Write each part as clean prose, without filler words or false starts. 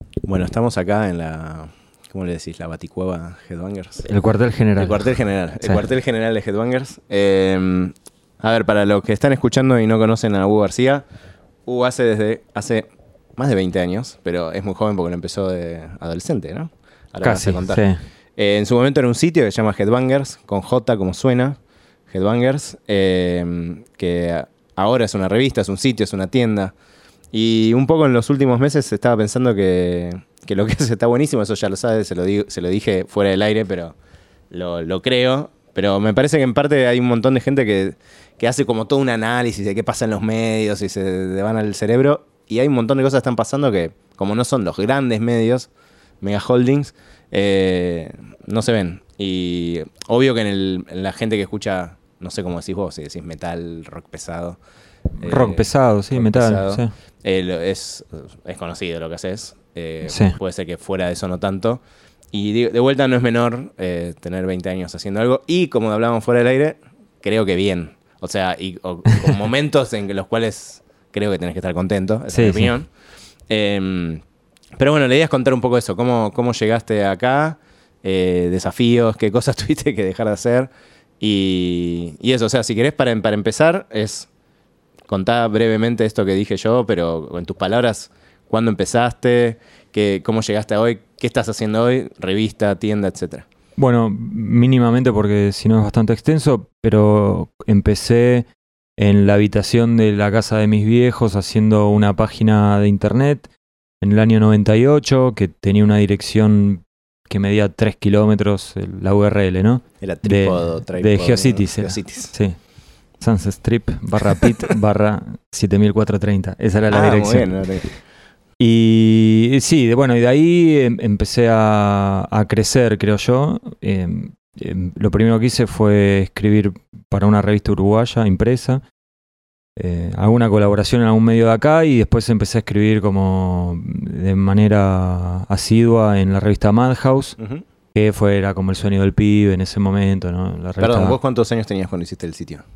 Bueno, estamos acá en la, ¿cómo le decís? La Baticueva Headbangers. El cuartel general. El cuartel general. Sí. El cuartel general de Headbangers. A ver, para los que están escuchando y no conocen a Hugo García, Hugo hace más de 20 años, pero es muy joven porque lo empezó de adolescente, ¿no? Ahora Casi, vas a contar. sí. En su momento era un sitio que se llama Headbangers, con J como suena, Headbangers, que ahora es una revista, es un sitio, es una tienda. Y un poco en los últimos meses estaba pensando que lo que hace está buenísimo, eso ya lo sabes, se lo dije fuera del aire, pero lo creo. Pero me parece que en parte hay un montón de gente que hace como todo un análisis de qué pasa en los medios y se van al cerebro. Y hay un montón de cosas que están pasando que, como no son los grandes medios, mega holdings, no se ven. Y obvio que en la gente que escucha, no sé cómo decís vos, si decís metal, rock pesado. Rock pesado, sí, rock metal. pesado, Sí. es conocido lo que haces. Sí. Puede ser que fuera de eso no tanto. Y de vuelta no es menor tener 20 años haciendo algo. Y como hablábamos fuera del aire, creo que bien. O sea, con momentos en los cuales creo que tenés que estar contento, esa Sí, es mi sí. opinión. Pero bueno, la idea es contar un poco eso. ¿Cómo llegaste acá? Desafíos, qué cosas tuviste que dejar de hacer. Y eso, o sea, si querés para empezar, contá brevemente esto que dije yo, pero en tus palabras, ¿cuándo empezaste? ¿Cómo llegaste a hoy? ¿Qué estás haciendo hoy? Revista, tienda, etcétera. Bueno, mínimamente porque si no es bastante extenso, pero empecé en la habitación de la casa de mis viejos haciendo una página de internet en el año 98 que tenía una dirección que medía 3 kilómetros, la URL, ¿no? Era de GeoCities. GeoCities. Sí. Sunset Strip /pit /7430. Esa era la dirección. Muy bien. Y sí, bueno, y de ahí empecé a crecer, creo yo. Lo primero que hice fue escribir para una revista uruguaya impresa. Alguna colaboración en algún medio de acá y después empecé a escribir como de manera asidua en la revista Madhouse, que era como el sueño del pibe en ese momento, ¿no? La revista, Perdón, ¿vos cuántos años tenías cuando hiciste el sitio?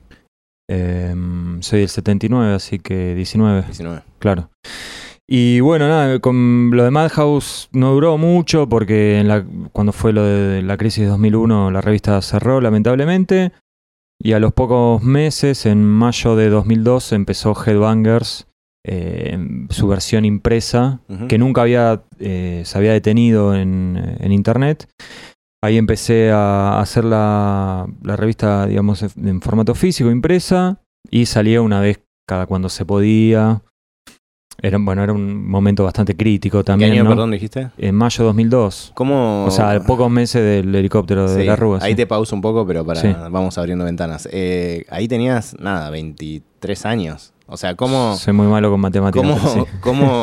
Soy del 79, así que 19. 19. Claro. Y bueno, nada, con lo de Madhouse no duró mucho porque cuando fue lo de la crisis de 2001 la revista cerró lamentablemente y a los pocos meses, en mayo de 2002, empezó Headbangers, su versión impresa, que nunca se había detenido en internet. Ahí empecé a hacer la revista, digamos, en formato físico, impresa, y salía una vez cada cuando se podía. Era un momento bastante crítico también. ¿Qué año, ¿no? perdón, dijiste? En mayo de 2002. ¿Cómo? O sea, a pocos meses del helicóptero de la Rúa. Ahí sí. te pauso un poco, pero Sí. vamos abriendo ventanas. Ahí tenías, 23 años. O sea, ¿cómo Soy muy malo con matemáticas. pero sí.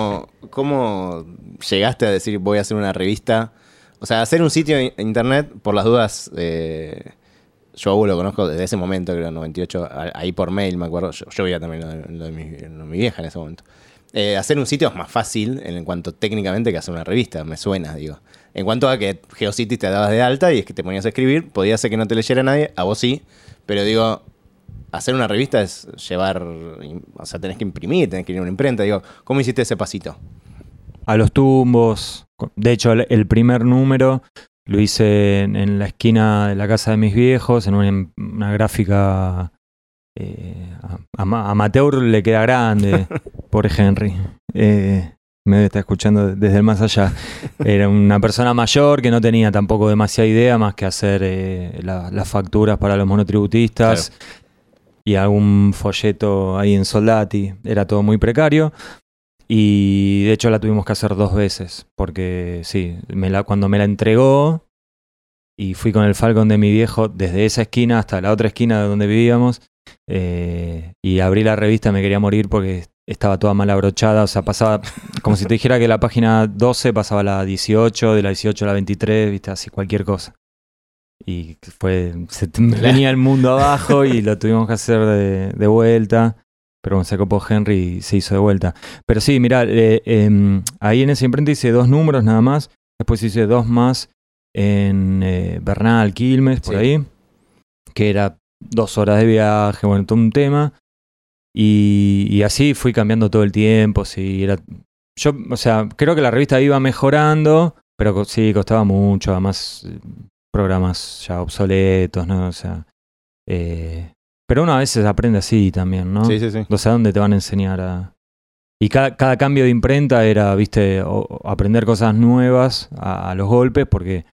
cómo llegaste a decir voy a hacer una revista? O sea, hacer un sitio de internet, por las dudas, yo a Hugo lo conozco desde ese momento, creo, en 98, ahí por mail, me acuerdo. Yo veía también lo de mi vieja en ese momento. Hacer un sitio es más fácil en cuanto técnicamente que hacer una revista, me suena, digo. En cuanto a que GeoCities te dabas de alta y es que te ponías a escribir, podía ser que no te leyera nadie, a vos sí, pero digo, hacer una revista es llevar, o sea, tenés que imprimir, tenés que ir a una imprenta, digo, ¿cómo hiciste ese pasito? A los tumbos. De hecho, el primer número lo hice en la esquina de la casa de mis viejos, en una gráfica amateur, le queda grande, pobre Henry. Me está escuchando desde el más allá. Era una persona mayor que no tenía tampoco demasiada idea más que hacer las facturas para los monotributistas. Claro. Y algún folleto ahí en Soldati. Era todo muy precario. Y de hecho la tuvimos que hacer 2 veces. Porque sí, cuando me la entregó y fui con el Falcon de mi viejo desde esa esquina hasta la otra esquina de donde vivíamos, y abrí la revista, me quería morir porque estaba toda mal abrochada. O sea, pasaba como si te dijera que la página 12 pasaba a la 18, de la 18 a la 23, viste, así cualquier cosa. Y se venía el mundo abajo y lo tuvimos que hacer de vuelta. Pero cuando se copó Henry se hizo de vuelta. Pero sí, mirá, ahí en esa imprenta hice 2 números nada más. Después hice 2 más en Bernal, Quilmes, por ahí. Que era 2 horas de viaje, bueno, todo un tema. Y así fui cambiando todo el tiempo. Sí, o sea, creo que la revista iba mejorando, pero sí, costaba mucho, además programas ya obsoletos, ¿no? O sea, pero uno a veces aprende así también, ¿no? Sí, sí, sí. O sea, ¿dónde te van a enseñar a...? Y cada cambio de imprenta era, viste, aprender cosas nuevas a los golpes porque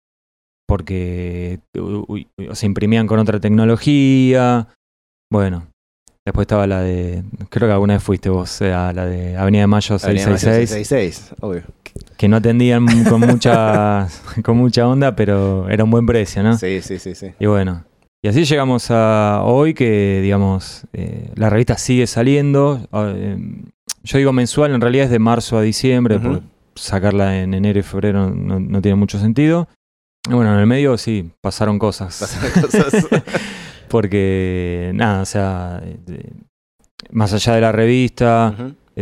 se imprimían con otra tecnología. Bueno, después estaba la de, creo que alguna vez fuiste vos, a la de Avenida de Mayo 666, 666, obvio. que no atendían con mucha onda, pero era un buen precio, ¿no? Sí, sí, sí, sí. Y bueno, y así llegamos a hoy que, digamos, la revista sigue saliendo. Yo digo mensual, en realidad es de marzo a diciembre, porque sacarla en enero y febrero no tiene mucho sentido. Y bueno, en el medio sí, pasaron cosas. Porque, nada, o sea, más allá de la revista,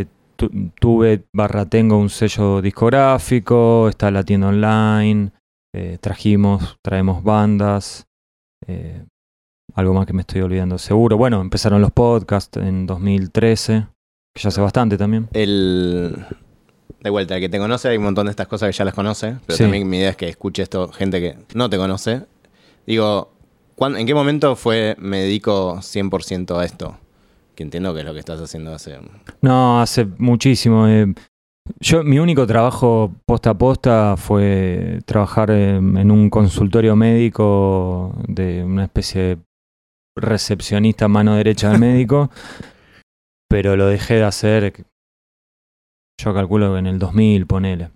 tengo un sello discográfico, está la tienda online, traemos bandas, algo más que me estoy olvidando seguro. Bueno, empezaron los podcasts en 2013, que ya hace bastante también. De vuelta, el que te conoce, hay un montón de estas cosas que ya las conoce, pero Sí. también mi idea es que escuche esto gente que no te conoce. Digo, ¿en qué momento me dedico 100% a esto? Que entiendo que es lo que estás haciendo hace... No, hace muchísimo. Mi único trabajo posta a posta fue trabajar en un consultorio médico de una especie de recepcionista mano derecha del médico, pero lo dejé de hacer, yo calculo que en el 2000, ponele.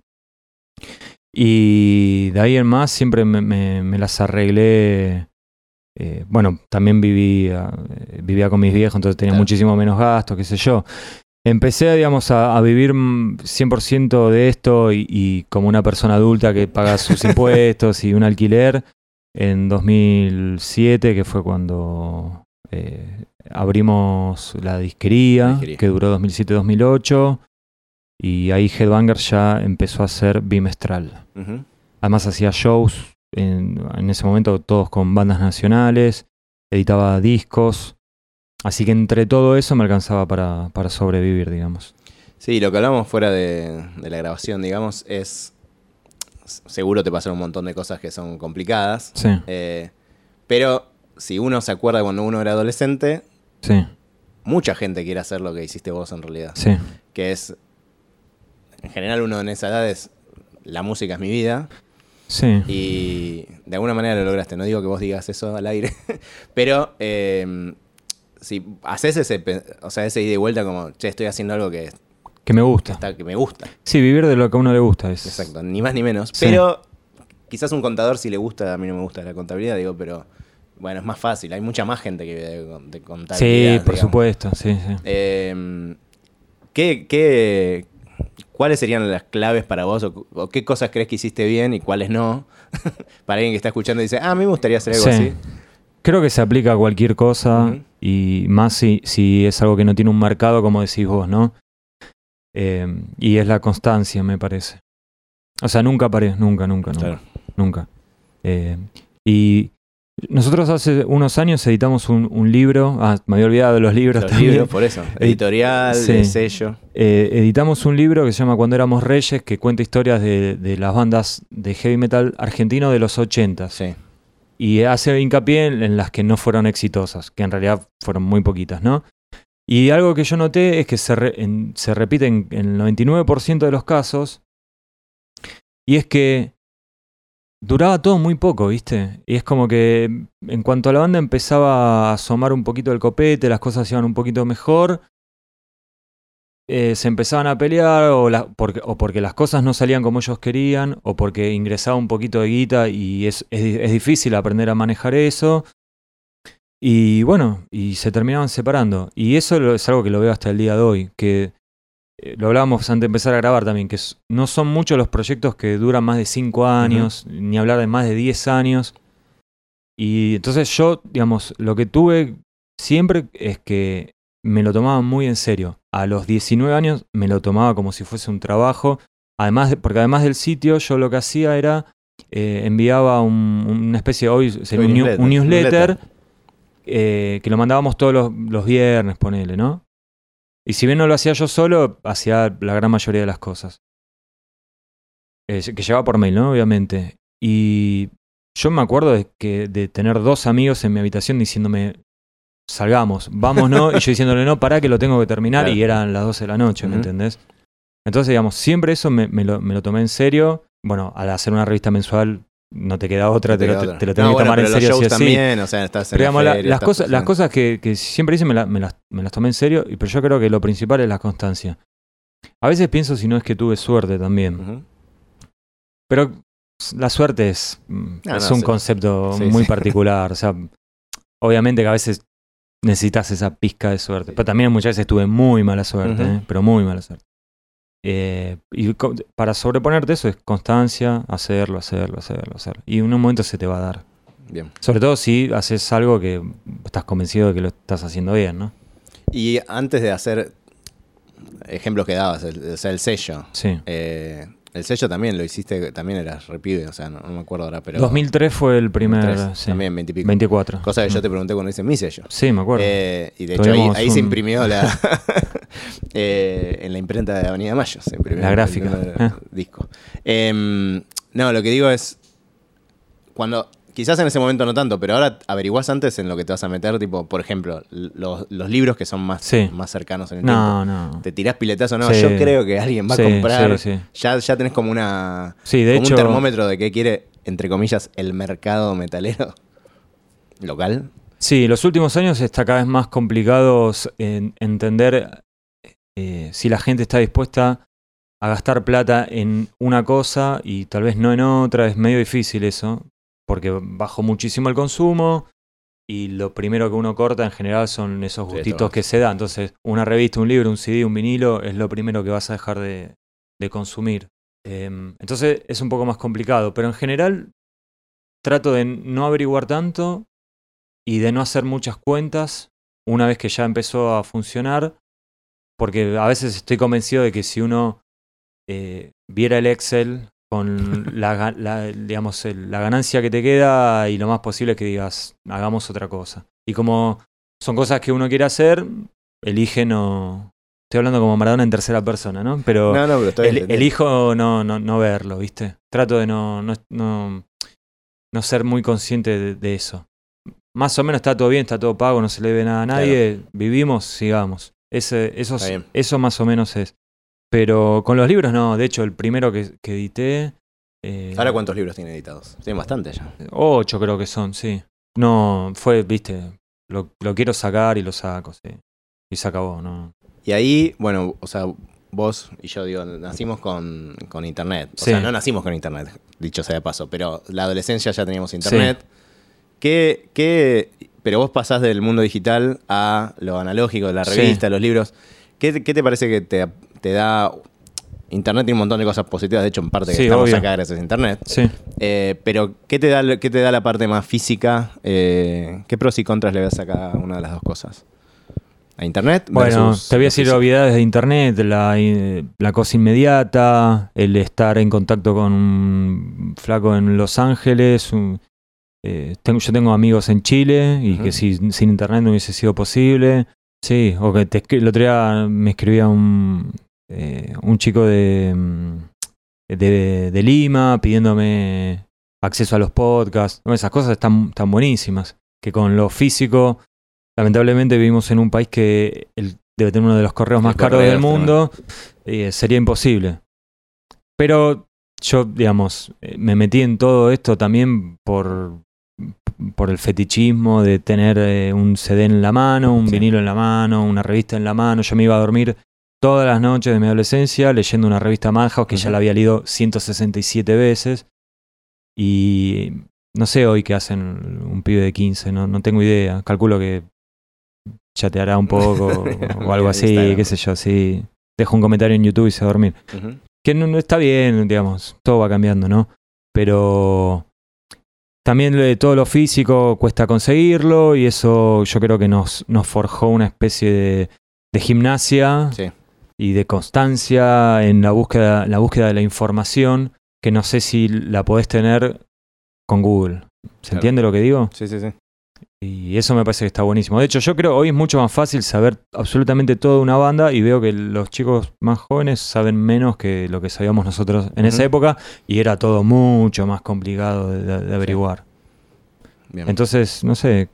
Y de ahí en más siempre me las arreglé. Bueno, también vivía con mis viejos, entonces tenía muchísimo menos gastos, qué sé yo. Empecé, digamos, a vivir 100% de esto y como una persona adulta que paga sus impuestos y un alquiler en 2007, que fue cuando abrimos la disquería, que duró 2007-2008, y ahí Headbangers ya empezó a ser bimestral. Además hacía shows en ese momento todos con bandas nacionales, editaba discos. Así que entre todo eso me alcanzaba para sobrevivir, digamos. Sí, lo que hablamos fuera de la grabación, digamos, es... Seguro te pasaron un montón de cosas que son complicadas. Sí. Pero si uno se acuerda cuando uno era adolescente, sí, mucha gente quiere hacer lo que hiciste vos en realidad. Sí. Que es... En general uno en esa edad es... La música es mi vida. Sí. Y de alguna manera lo lograste. No digo que vos digas eso al aire. Pero... si haces ese ida y vuelta como, che, estoy haciendo algo que me gusta. Que me gusta. Sí, vivir de lo que a uno le gusta. Exacto, ni más ni menos. Sí. Pero quizás un contador si le gusta, a mí no me gusta la contabilidad, digo, pero bueno, es más fácil. Hay mucha más gente que vive de contabilidad. Sí, por digamos. supuesto, sí. ¿Cuáles serían las claves para vos o qué cosas crees que hiciste bien y cuáles no? Para alguien que está escuchando y dice, a mí me gustaría hacer algo así. Creo que se aplica a cualquier cosa y más si es algo que no tiene un mercado, como decís vos, ¿no? Y es la constancia, me parece. O sea, nunca paré, nunca. Claro. Nunca. Y nosotros hace unos años editamos un libro. Me había olvidado de los libros también. Libros, por eso. Editorial, de sello. Editamos un libro que se llama Cuando éramos reyes, que cuenta historias de las bandas de heavy metal argentino de los 80. Sí. Y hace hincapié en las que no fueron exitosas, que en realidad fueron muy poquitas, ¿no? Y algo que yo noté es que se repite en el 99% de los casos, y es que duraba todo muy poco, ¿viste? Y es como que en cuanto a la banda empezaba a asomar un poquito el copete, las cosas iban un poquito mejor, se empezaban a pelear o porque las cosas no salían como ellos querían o porque ingresaba un poquito de guita y es difícil aprender a manejar eso. Y bueno, y se terminaban separando. Y eso es algo que lo veo hasta el día de hoy, que lo hablábamos antes de empezar a grabar también, que no son muchos los proyectos que duran más de 5 años, ni hablar de más de 10 años. Y entonces yo, digamos, lo que tuve siempre es que me lo tomaba muy en serio. A los 19 años me lo tomaba como si fuese un trabajo. Porque además del sitio, yo lo que hacía era enviaba una especie de un newsletter que lo mandábamos todos los viernes, ponele, ¿no? Y si bien no lo hacía yo solo, hacía la gran mayoría de las cosas. Que llevaba por mail, ¿no? Obviamente. Y yo me acuerdo de tener 2 amigos en mi habitación diciéndome, salgamos, vámonos. Y yo diciéndole, no, pará que lo tengo que terminar. Claro. Y eran las 12 de la noche, ¿me entendés? Entonces, digamos, siempre eso me lo tomé en serio. Bueno, al hacer una revista mensual no te queda otra, te lo tenés que tomar en serio. Los shows sí, también, o sea, estás en pero digamos, la feria, las cosas que siempre hice me las tomé en serio, pero yo creo que lo principal es la constancia. A veces pienso si no es que tuve suerte también. Uh-huh. Pero la suerte es un concepto muy particular. O sea, obviamente que a veces necesitas esa pizca de suerte. Pero también muchas veces tuve muy mala suerte, pero muy mala suerte. Y para sobreponerte eso es constancia, hacerlo. Y en un momento se te va a dar. Bien. Sobre todo si haces algo que estás convencido de que lo estás haciendo bien, ¿no? Y antes de hacer ejemplos que dabas, o sea, el sello. Sí. El sello también lo hiciste, también eras repibe, o sea, no me acuerdo ahora, pero... 2003 fue el primer... 2003, sí. También 20 y pico. 24. Cosa que yo te pregunté cuando hice mi sello. Sí, me acuerdo. Y de hecho ahí se imprimió la... en la imprenta de Avenida Mayo se imprimió la gráfica. El disco. No, lo que digo es... Cuando... Quizás en ese momento no tanto, pero ahora averiguás antes en lo que te vas a meter, tipo, por ejemplo, los libros que son más cercanos en el tiempo. No. Te tirás piletazo, no, yo creo que alguien va a comprar. Sí. Ya tenés como un termómetro de qué quiere, entre comillas, el mercado metalero local. Sí, los últimos años está cada vez más complicado entender si la gente está dispuesta a gastar plata en una cosa y tal vez no en otra. Es medio difícil eso. Porque bajó muchísimo el consumo y lo primero que uno corta en general son esos gustitos que se da. Entonces, una revista, un libro, un CD, un vinilo es lo primero que vas a dejar de consumir. Entonces, es un poco más complicado. Pero en general, trato de no averiguar tanto y de no hacer muchas cuentas una vez que ya empezó a funcionar. Porque a veces estoy convencido de que si uno viera el Excel... con digamos, la ganancia que te queda y lo más posible es que digas, hagamos otra cosa. Y como son cosas que uno quiere hacer, elige no... Estoy hablando como Maradona en tercera persona, ¿no? Pero elijo no verlo, ¿viste? Trato de no ser muy consciente de eso. Más o menos está todo bien, está todo pago, no se le debe nada a nadie, vivimos, sigamos. Eso más o menos es. Pero con los libros no, de hecho el primero que edité... ¿Ahora cuántos libros tiene editados? Tienen bastante ya. 8 creo que son, sí. No, viste, lo quiero sacar y lo saco, sí. Y se acabó, ¿no? Y ahí, bueno, o sea, vos y yo, digo, nacimos con internet. O sea, no nacimos con internet, dicho sea de paso, pero la adolescencia ya teníamos internet. Sí. Pero vos pasás del mundo digital a lo analógico, de la revista, los libros. ¿Qué te parece que te da? Internet tiene un montón de cosas positivas, de hecho en parte que estamos acá gracias a internet. Sí. Pero ¿qué te da la parte más física? ¿Qué pros y contras le ves a cada una de las dos cosas? ¿A internet? Bueno, te voy a decir obviedades de internet, la cosa inmediata, el estar en contacto con un flaco en Los Ángeles. Yo tengo amigos en Chile y que sin internet no hubiese sido posible. Sí, o que el otro día me escribía un chico de Lima pidiéndome acceso a los podcasts. Bueno, esas cosas están buenísimas. Que con lo físico, lamentablemente vivimos en un país que debe tener uno de los correos más caros del mundo. Sería imposible. Pero yo, digamos, me metí en todo esto también por el fetichismo de tener un CD en la mano, un vinilo en la mano, una revista en la mano. Yo me iba a dormir todas las noches de mi adolescencia leyendo una revista Madhouse que ya la había leído 167 veces. Y no sé hoy qué hacen un pibe de 15, no tengo idea. Calculo que chateará un poco o algo así, qué sé yo, sí. Dejo un comentario en YouTube y se va a dormir. Que no está bien, digamos, todo va cambiando, ¿no? Pero... también todo lo físico cuesta conseguirlo y eso yo creo que nos forjó una especie de gimnasia y de constancia en la búsqueda de la información que no sé si la podés tener con Google. ¿Se entiende lo que digo? Sí. Y eso me parece que está buenísimo. De hecho, yo creo que hoy es mucho más fácil saber absolutamente todo de una banda y veo que los chicos más jóvenes saben menos que lo que sabíamos nosotros en esa época y era todo mucho más complicado de averiguar. Bien. Entonces, no sé,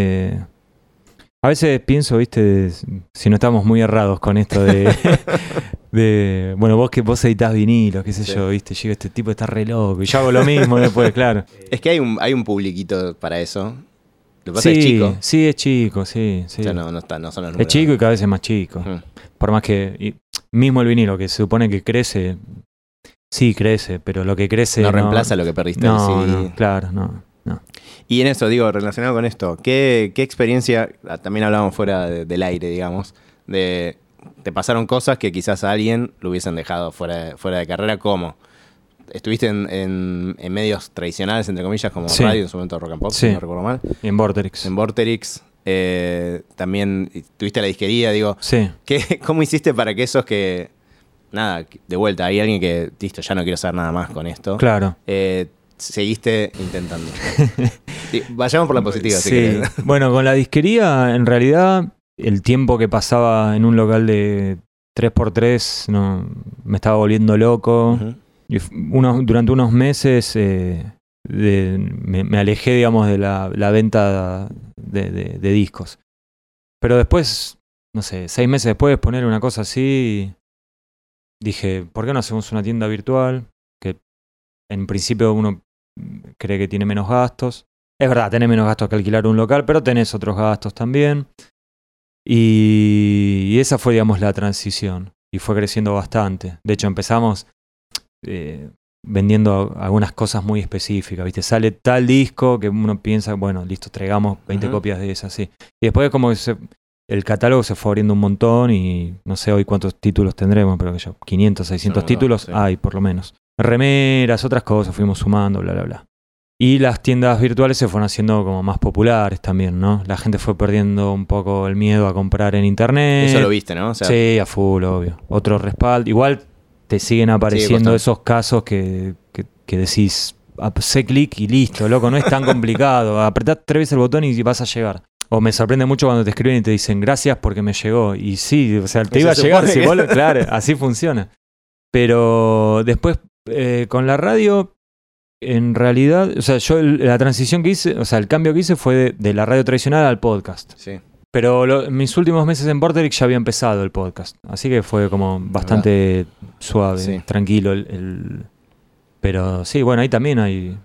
a veces pienso, viste, si no estamos muy errados con esto de bueno, vos editás vinilos, qué sé yo, viste, llega este tipo, está re loco, y yo hago lo mismo después, claro. Es que hay un publiquito para eso. Lo que pasa es que es chico. Sí, es chico, sí. O sea, no son los números. Es chico y cada vez es más chico. Por más que, mismo el vinilo, que se supone que crece, sí crece, pero lo que crece no reemplaza lo que perdiste. No, claro, no. Y en eso, digo, relacionado con esto, ¿qué experiencia, también hablábamos fuera del aire, digamos, te pasaron cosas que quizás a alguien lo hubiesen dejado fuera de carrera, como estuviste en medios tradicionales, entre comillas, como radio, en su momento Rock and Pop, si no recuerdo mal. Y en Vorterix. También tuviste la disquería, digo. Sí. ¿Cómo hiciste para que esos que, nada, de vuelta, hay alguien que, listo, ya no quiero hacer nada más con esto? Claro. Seguiste intentando. Sí, vayamos por la positiva, si querés. Bueno, con la disquería, en realidad, el tiempo que pasaba en un local de 3x3 me estaba volviendo loco. Y durante unos meses me alejé, digamos, de la venta de discos. Pero después, no sé, 6 meses después de poner una cosa así, dije, ¿por qué no hacemos una tienda virtual? Que en principio uno cree que tiene menos gastos. Es verdad, tenés menos gastos que alquilar un local, pero tenés otros gastos también. Y esa fue, digamos, la transición. Y fue creciendo bastante. De hecho, empezamos vendiendo algunas cosas muy específicas, ¿viste? Sale tal disco que uno piensa, bueno, listo, traigamos 20 copias de esas, sí. Y después como que el catálogo se fue abriendo un montón y no sé hoy cuántos títulos tendremos, pero que ya 500, 600 títulos hay por lo menos. Remeras, otras cosas, fuimos sumando, bla, bla, bla. Y las tiendas virtuales se fueron haciendo como más populares también, ¿no? La gente fue perdiendo un poco el miedo a comprar en internet. Eso lo viste, ¿no? O sea, sí, a full, obvio. Otro respaldo. Igual te siguen apareciendo esos casos que decís, hacé clic y listo, loco, no es tan complicado. Apretás 3 veces el botón y vas a llegar. O me sorprende mucho cuando te escriben y te dicen, gracias porque me llegó. Y sí, o sea, te iba a llegar. Si vos claro, así funciona. Pero después, con la radio, en realidad, o sea, yo la transición que hice, o sea, el cambio que hice fue de la radio tradicional al podcast. Sí. Pero mis últimos meses en Vorterix ya había empezado el podcast. Así que fue como bastante suave, tranquilo. Pero sí, bueno, ahí también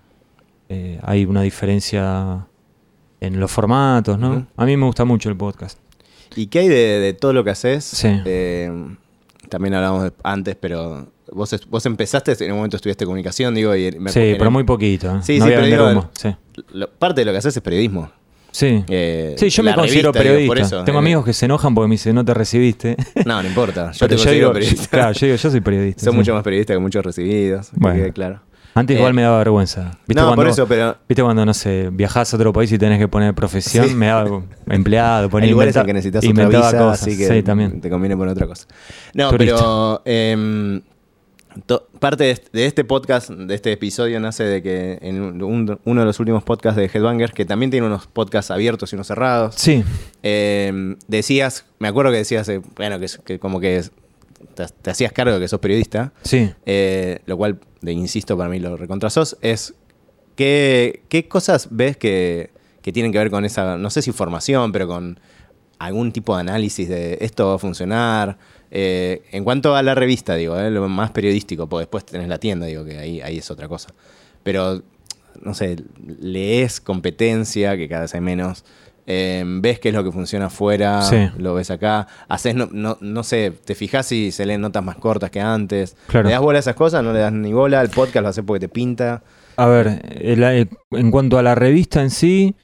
hay una diferencia en los formatos, ¿no? A mí me gusta mucho el podcast. ¿Y qué hay de todo lo que haces? Sí. También hablamos antes, pero vos empezaste, en un momento estudiaste comunicación, digo. Sí, pero muy poquito. Sí, no sí, voy a vender humo. Parte de lo que haces es periodismo. Sí, yo me considero periodista. Digo, por eso, tengo amigos que se enojan porque me dicen, no te recibiste. No importa. Yo te considero periodista. Claro, yo soy periodista. Soy mucho más periodista que muchos recibidos. Bueno, claro. Antes igual me daba vergüenza. ¿Viste no, cuando, por eso, pero... ¿Viste cuando, no sé, viajás a otro país y tenés que poner profesión? Sí. Me daba empleado, poner hay lugares en que necesitas otra visa, cosas, así que también. Te conviene poner otra cosa. No, turista. Pero... parte de este podcast, de este episodio, nace de que en uno de los últimos podcasts de Headbangers, que también tiene unos podcasts abiertos y unos cerrados, sí. Decías, me acuerdo que decías, bueno, que como que te hacías cargo de que sos periodista, sí. Lo cual, insisto, para mí lo recontrasos, es ¿qué cosas ves que tienen que ver con esa, no sé si formación, pero con algún tipo de análisis de esto va a funcionar? En cuanto a la revista, digo, lo más periodístico, porque después tenés la tienda, digo, que ahí es otra cosa. Pero, no sé, lees competencia, que cada vez hay menos, ves qué es lo que funciona afuera, sí. Lo ves acá, haces, no sé, te fijás si se leen notas más cortas que antes, claro. ¿Le das bola a esas cosas? ¿No le das ni bola? ¿El podcast lo haces porque te pinta? A ver, en cuanto a la revista en sí,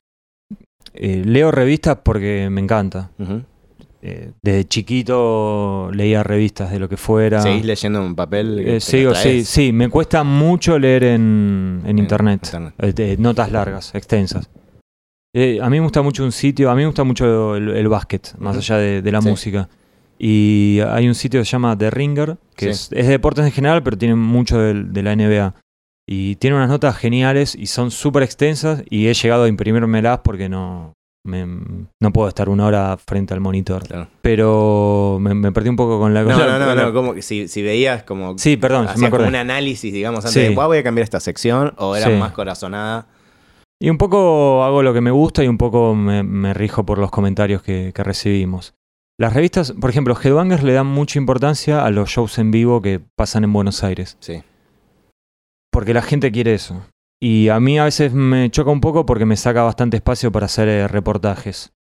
leo revistas porque me encanta. Uh-huh. Desde chiquito leía revistas de lo que fuera. ¿Seguís leyendo en papel? Sí, me cuesta mucho leer en internet. Notas largas, extensas. A mí me gusta mucho un sitio, a mí me gusta mucho el básquet, más allá de la música. Y hay un sitio que se llama The Ringer, que es de deportes en general, pero tiene mucho de la NBA. Y tiene unas notas geniales y son súper extensas y he llegado a imprimírmelas porque no puedo estar 1 hora frente al monitor. Claro. Pero me perdí un poco con la cosa. No, como que si veías como... Sí, perdón, hacías como un análisis, digamos, antes de, voy a cambiar esta sección, o era más corazonada. Y un poco hago lo que me gusta y un poco me rijo por los comentarios que recibimos. Las revistas, por ejemplo, Headbangers le dan mucha importancia a los shows en vivo que pasan en Buenos Aires. Sí. Porque la gente quiere eso. Y a mí a veces me choca un poco porque me saca bastante espacio para hacer reportajes.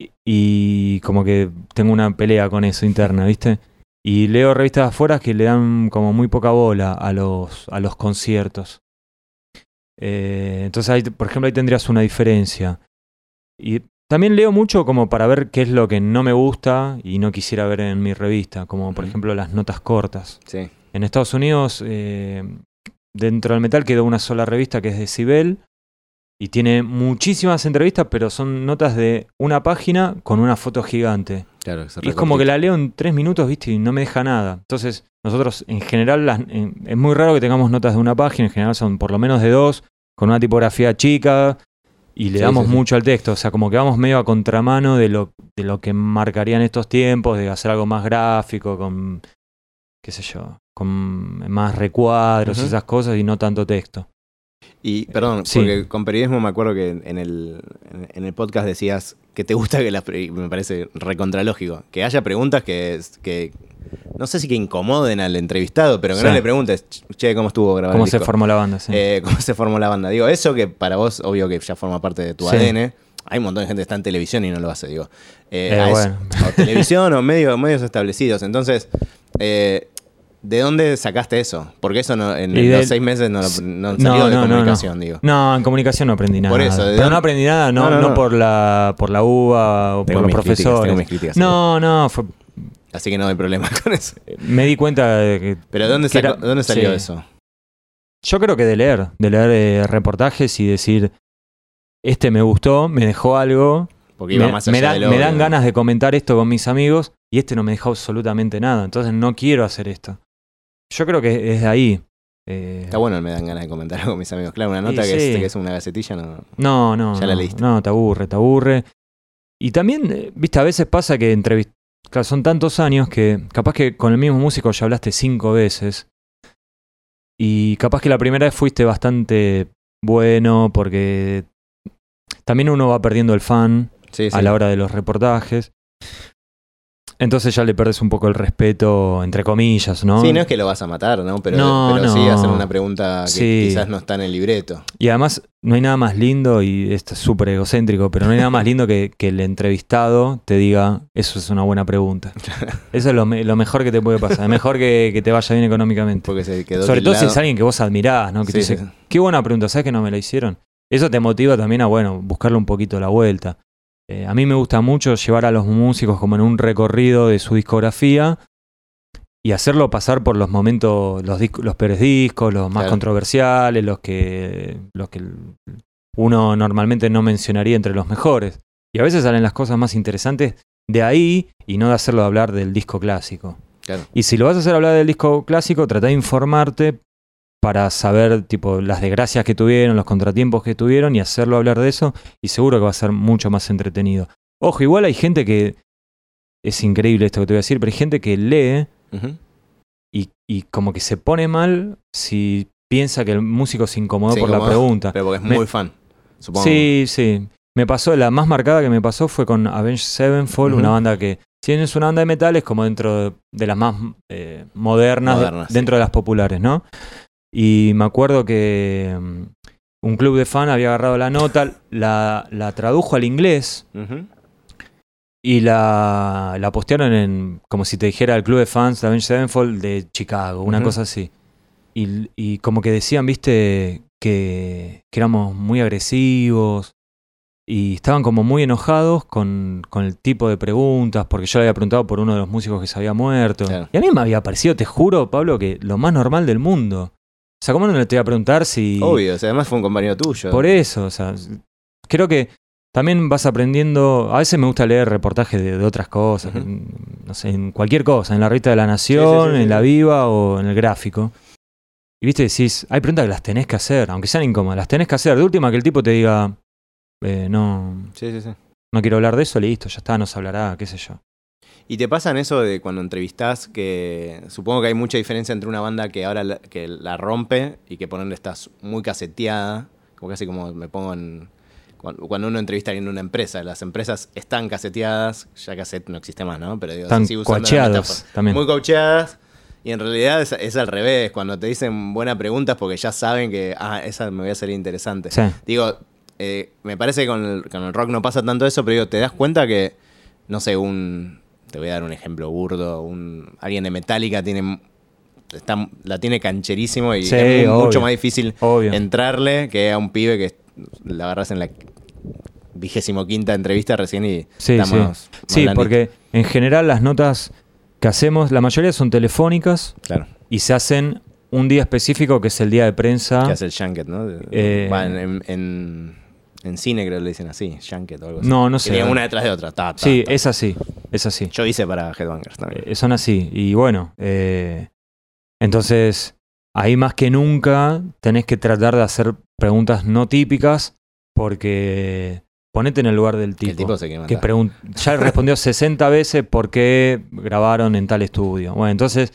Y como que tengo una pelea con eso interna, ¿viste? Y leo revistas afuera que le dan como muy poca bola a los conciertos. Entonces, ahí, por ejemplo, ahí tendrías una diferencia. Y también leo mucho como para ver qué es lo que no me gusta y no quisiera ver en mi revista. Como, por ejemplo, las notas cortas. Sí. En Estados Unidos... dentro del metal quedó una sola revista que es Decibel y tiene muchísimas entrevistas, pero son notas de una página con una foto gigante. Claro, y es como que la leo en 3 minutos, ¿viste? Y no me deja nada. Entonces, nosotros en general es muy raro que tengamos notas de una página, en general son por lo menos de 2, con una tipografía chica y le damos mucho al texto. O sea, como que vamos medio a contramano de lo que marcarían estos tiempos, de hacer algo más gráfico, con... qué sé yo, con más recuadros y esas cosas y no tanto texto. Y, perdón, porque con periodismo me acuerdo que en el podcast decías que te gusta que me parece recontralógico, que haya preguntas que no sé si que incomoden al entrevistado, pero que no le preguntes, che, ¿cómo estuvo grabando ¿Cómo el disco? se formó la banda? Sí. ¿Cómo se formó la banda? Digo, eso que para vos, obvio que ya forma parte de tu ADN. Hay un montón de gente que está en televisión y no lo hace, digo. Bueno. O televisión o medios establecidos. Entonces, ¿de dónde sacaste eso? Porque eso en los 6 meses no salió de comunicación, digo. No, en comunicación no aprendí nada. Por eso. Pero no aprendí nada, no por la UBA o por los profesores. Tengo mis críticas. No, así que no hay problema con eso. Me di cuenta de que... ¿Pero dónde salió eso? Yo creo que de leer reportajes y decir, me gustó, me dejó algo... Porque iba más allá de lo me dan ganas de comentar esto con mis amigos y no me dejó absolutamente nada. Entonces no quiero hacer esto. Yo creo que es de ahí. Está bueno, me dan ganas de comentar con mis amigos. Claro, una nota que es una gacetilla, no. Ya la leíste. No, te aburre. Y también, viste, a veces pasa que claro, son tantos años que capaz que con el mismo músico ya hablaste 5 veces. Y capaz que la primera vez fuiste bastante bueno porque también uno va perdiendo el fan a la hora de los reportajes. Entonces ya le perdes un poco el respeto, entre comillas, ¿no? Sí, no es que lo vas a matar, ¿no? Pero sí hacer una pregunta que quizás no está en el libreto. Y además no hay nada más lindo, y esto es súper egocéntrico, pero no hay nada más lindo que el entrevistado te diga, eso es una buena pregunta. Eso es lo mejor que te puede pasar. Es mejor que te vaya bien económicamente. Porque se quedó sobre todo si es alguien que vos admirás, ¿no? Que te dice, qué buena pregunta, ¿sabes que no me la hicieron? Eso te motiva también a, buscarle un poquito la vuelta. A mí me gusta mucho llevar a los músicos como en un recorrido de su discografía y hacerlo pasar por los momentos, los peores discos, los más controversiales, los que uno normalmente no mencionaría entre los mejores. Y a veces salen las cosas más interesantes de ahí y no de hacerlo hablar del disco clásico. Claro. Y si lo vas a hacer hablar del disco clásico, trata de informarte para saber tipo las desgracias que tuvieron, los contratiempos que tuvieron y hacerlo hablar de eso, y seguro que va a ser mucho más entretenido. Ojo, igual hay gente que, es increíble esto que te voy a decir, pero hay gente que lee y como que se pone mal si piensa que el músico se incomodó por la pregunta. Pero porque es muy fan, supongo. Sí. Me pasó, la más marcada que me pasó fue con Avenged Sevenfold, una banda que, si bien es una banda de metal, es como dentro de las más modernas dentro de las populares, ¿no? Y me acuerdo que un club de fan había agarrado la nota, la tradujo al inglés y la postearon en, como si te dijera, el club de fans de Avenged Sevenfold de Chicago, una cosa así. Y como que decían, viste, que éramos muy agresivos y estaban como muy enojados con el tipo de preguntas, porque yo le había preguntado por uno de los músicos que se había muerto. Claro. Y a mí me había parecido, te juro, Pablo, que lo más normal del mundo. O sea, ¿cómo no le te iba a preguntar si...? Obvio, o sea, además fue un compañero tuyo. Por eso, o sea, creo que también vas aprendiendo... A veces me gusta leer reportajes de otras cosas, no sé, en cualquier cosa, en la Revista de la Nación, en La Viva o en El Gráfico. Y viste, decís, hay preguntas que las tenés que hacer, aunque sean incómodas, las tenés que hacer. De última que el tipo te diga, no quiero hablar de eso, listo, ya está, no se hablará, qué sé yo. ¿Y te pasan eso de cuando entrevistás que supongo que hay mucha diferencia entre una banda que ahora que la rompe y que ponerle estás muy caseteada, como casi como me pongo en... Cuando uno entrevista en una empresa, las empresas están caseteadas, ya cassette no existe más, ¿no? Pero digo, están se sigue usando coacheados también. Muy coacheadas. Y en realidad es al revés, cuando te dicen buenas preguntas porque ya saben que, esa me voy a hacer interesante. Sí. Digo, me parece que con el rock no pasa tanto eso, pero digo, te das cuenta que, no sé, te voy a dar un ejemplo burdo, alguien de Metallica la tiene cancherísimo y es mucho más difícil entrarle que a un pibe que la agarras en la 25ª entrevista recién y está más porque en general las notas que hacemos, la mayoría son telefónicas, claro, y se hacen un día específico que es el día de prensa. Que hace el junket, ¿no? En cine creo que le dicen así, junket o algo así. No sé. Que una detrás de otra. Sí, es así. Yo hice para Headbangers también. Son así. Y bueno, entonces ahí más que nunca tenés que tratar de hacer preguntas no típicas porque ponete en el lugar del tipo. El tipo se quiere que matar. ya respondió 60 veces por qué grabaron en tal estudio. Bueno, entonces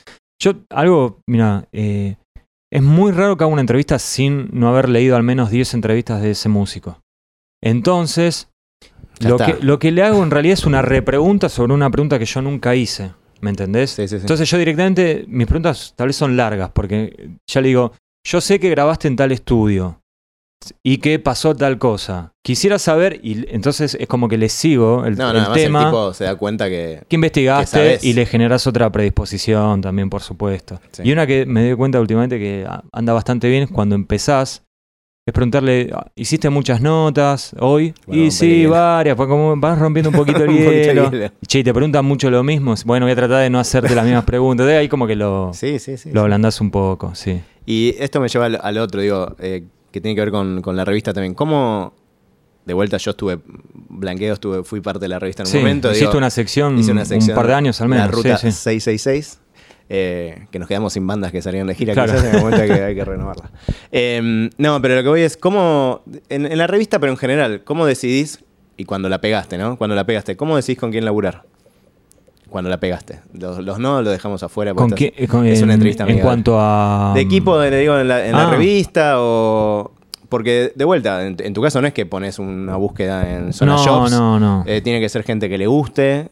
mira, es muy raro que haga una entrevista sin no haber leído al menos 10 entrevistas de ese músico. Entonces, lo que le hago en realidad es una repregunta sobre una pregunta que yo nunca hice. ¿Me entendés? Sí. Entonces yo directamente, mis preguntas tal vez son largas, porque ya le digo, yo sé que grabaste en tal estudio y que pasó tal cosa. Quisiera saber, y entonces es como que le sigo el tema. El tipo se da cuenta que investigaste y le generás otra predisposición también, por supuesto. Sí. Y una que me doy cuenta últimamente que anda bastante bien es cuando empezás, es preguntarle, ¿hiciste muchas notas hoy? Y sí, varias, pues como vas rompiendo un poquito el hielo. Che, y te preguntan mucho lo mismo. Bueno, voy a tratar de no hacerte las mismas preguntas. De ahí como que lo ablandás un poco, sí. Y esto me lleva al otro, digo, que tiene que ver con la revista también. ¿Cómo, de vuelta yo fui parte de la revista en un momento? Hice una sección un par de años al menos. La ruta 666. Que nos quedamos sin bandas que salieron de gira, claro. Quizás en el momento que hay que renovarla. No, pero lo que voy es, ¿cómo, en la revista, pero en general, cómo decidís, y cuando la pegaste, ¿no? Cuando la pegaste, ¿cómo decidís con quién laburar? Cuando la pegaste. Los no los dejamos afuera. Es una entrevista amiga. En cuanto a... De equipo, digo, en la revista o... Porque, de vuelta, en tu caso no es que pones una búsqueda en Zona Shops. No. Tiene que ser gente que le guste.